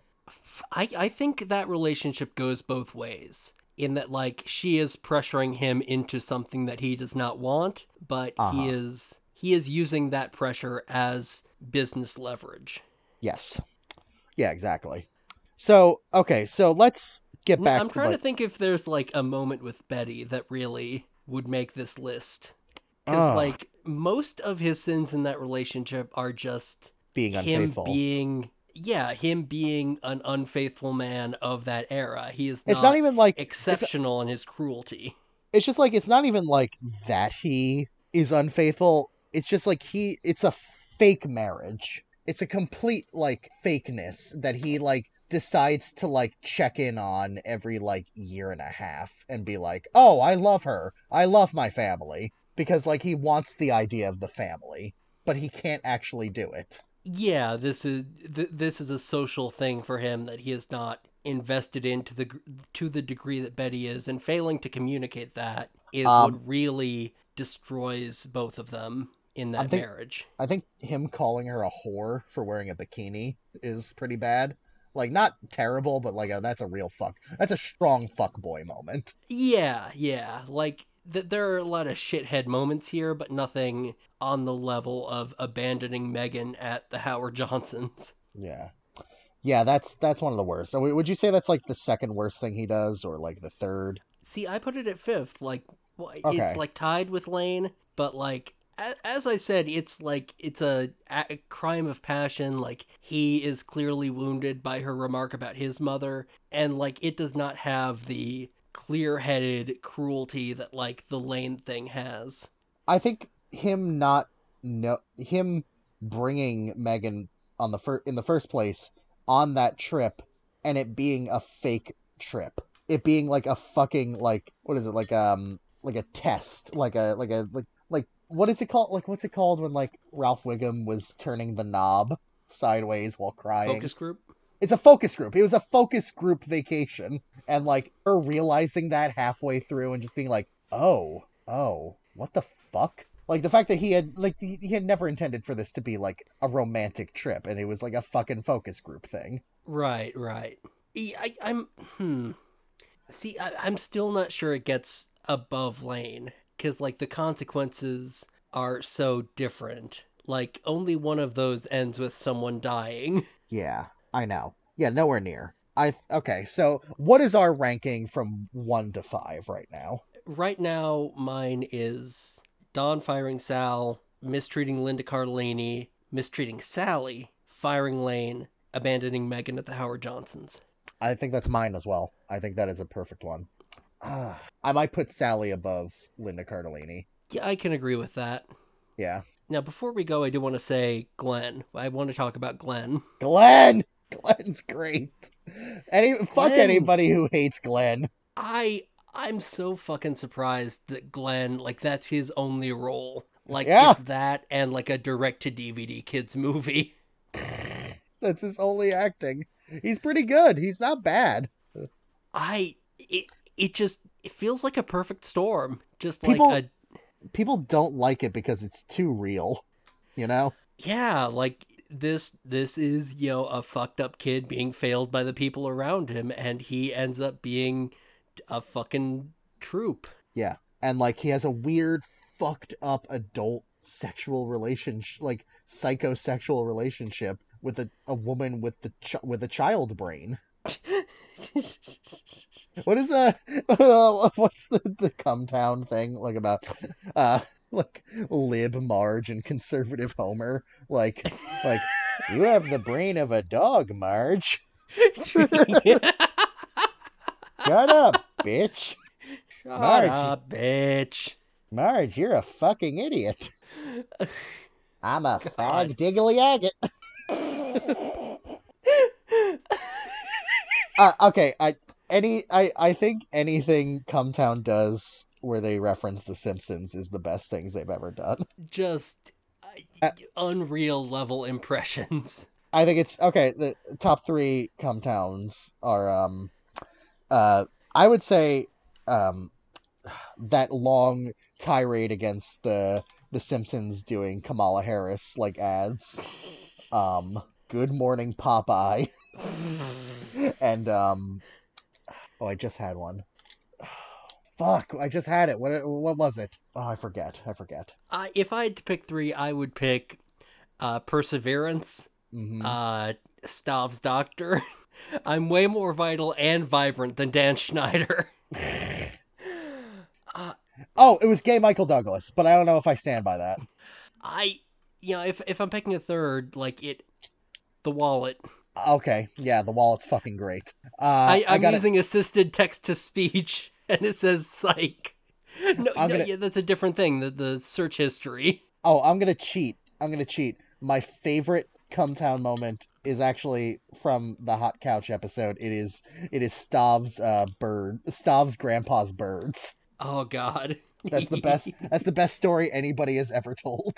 I think that relationship goes both ways. In that, like, she is pressuring him into something that he does not want, but he is using that pressure as business leverage. Yes. Yeah, exactly. So, okay, so let's get back I'm to trying to think if there's like a moment with Betty that really would make this list. Because like most of his sins in that relationship are just being unfaithful. Him being an unfaithful man of that era. He is It's not even like exceptional in his cruelty. It's just like it's not even like that he is unfaithful. It's just like it's a fake marriage. It's a complete like fakeness that he like decides to like check in on every like year and a half and be like, "Oh, I love her. I love my family." Because like he wants the idea of the family, but he can't actually do it. Yeah, this is a social thing for him that he is not invested in to the degree that Betty is, and failing to communicate that is what really destroys both of them in that marriage. I think him calling her a whore for wearing a bikini is pretty bad. Like, not terrible, but like that's a strong fuckboy moment. Yeah. Like there are a lot of shithead moments here, but nothing on the level of abandoning Megan at the Howard Johnsons. Yeah, that's one of the worst. So would you say that's like the second worst thing he does, or like the third? See, I put it at fifth. Like, Okay. It's like tied with Lane, but like as I said, it's like it's a crime of passion. Like he is clearly wounded by her remark about his mother, and like it does not have the clear-headed cruelty that like the Lane thing has. I think him bringing Megan in the first place on that trip, and it being a fake trip, it being like a fucking like what is it like a test like what is it called, like what's it called when like Ralph Wiggum was turning the knob sideways while crying? Focus group. It's a focus group. It was a focus group vacation, and like her realizing that halfway through and just being like, oh, what the fuck? Like the fact that he had never intended for this to be like a romantic trip, and it was like a fucking focus group thing. Right. I'm still not sure it gets above Lane, because like the consequences are so different. Like only one of those ends with someone dying. Yeah, I know. Yeah, nowhere near. Okay, so what is our ranking from 1 to 5 right now? Right now, mine is Don firing Sal, mistreating Linda Cardellini, mistreating Sally, firing Lane, abandoning Megan at the Howard Johnsons. I think that's mine as well. I think that is a perfect one. I might put Sally above Linda Cardellini. Yeah, I can agree with that. Yeah. Now, before we go, I do want to say Glenn. I want to talk about Glenn. Glenn's great. Fuck anybody who hates Glenn. I'm so fucking surprised that Glenn, like, that's his only role. Like, Yeah. It's that and, like, a direct-to-DVD kids movie. That's his only acting. He's pretty good. He's not bad. It feels like a perfect storm. Just People don't like it because it's too real, Yeah, like, this is, you know, a fucked up kid being failed by the people around him, and he ends up being a fucking troop. Yeah. And like he has a weird fucked up adult sexual relationship, like psychosexual relationship with a woman with a child brain. What is what's the Cumtown thing like about like lib Marge and conservative Homer, like you have the brain of a dog, Marge. Shut up, bitch. Shut up, bitch. Marge, you're a fucking idiot. I'm a fag diggly agate. Okay, I think anything Cumtown does where they reference The Simpsons is the best things they've ever done. Just unreal level impressions. I think it's okay. The top 3 Cumtowns are I would say that long tirade against the Simpsons doing Kamala Harris like ads. Good Morning Popeye. And I just had one. Fuck, I just had it. What was it? Oh, I forget. If I had to pick 3, I would pick Perseverance, Stav's Doctor. I'm way more vital and vibrant than Dan Schneider. It was Gay Michael Douglas, but I don't know if I stand by that. If I'm picking a 3rd, like The Wallet. Okay, yeah, The Wallet's fucking great. I'm using assisted text-to-speech, and it says psych. Yeah, that's a different thing, the search history. Oh, I'm gonna cheat. My favorite Cumtown moment is actually from the Hot Couch episode. It is Stav's grandpa's birds. Oh God. That's the best story anybody has ever told.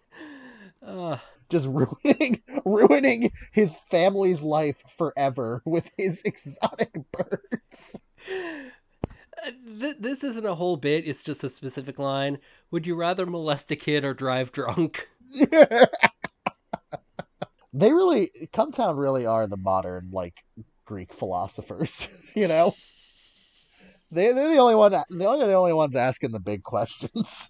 Just ruining his family's life forever with his exotic birds. This isn't a whole bit, it's just a specific line. Would you rather molest a kid or drive drunk? Cumtown really are the modern, like, Greek philosophers, you know? They're the only ones asking the big questions.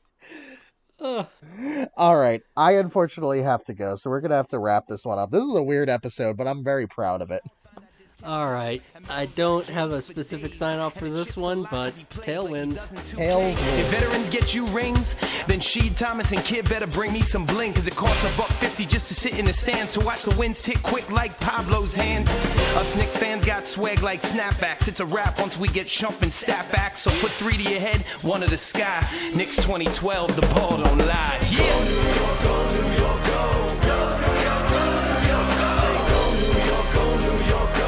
All right, I unfortunately have to go, so we're gonna have to wrap this one up. This is a weird episode, but I'm very proud of it. All right, I don't have a specific sign-off for this one, but tail wins. If veterans get you rings, then Sheed, Thomas, and Kid better bring me some bling, cause it costs $1.50 just to sit in the stands to watch the winds tick quick like Pablo's hands. Us Knick fans got swag like snapbacks. It's a wrap once we get Shump and Stat back, so put 3 to your head, 1 to the sky. Knicks 2012, the ball don't lie. Yeah! Go New York, go New York, go, go, go, go. Say go New York, go New York, go.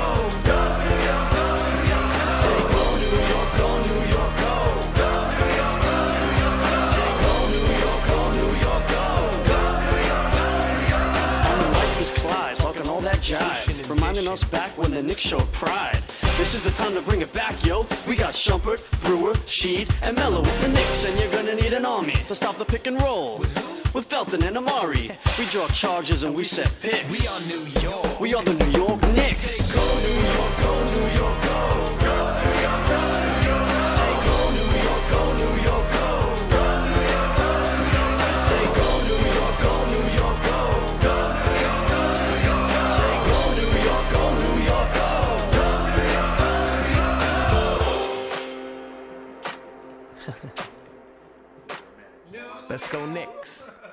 Jive, reminding us back when the Knicks showed pride. This is the time to bring it back, yo. We got Shumpert, Brewer, Sheed, and Mello. It's the Knicks, and you're gonna need an army to stop the pick and roll. With Felton and Amari, we draw charges and we set picks. We are New York. We are the New York Knicks. Go New York, go New York, go, go, go, go. Say go New York, go New York, go, go, go, go. Say go New York, go New York, go, go, go, go. Say go New York, go New York, go, go, go, go. Let's go Knicks.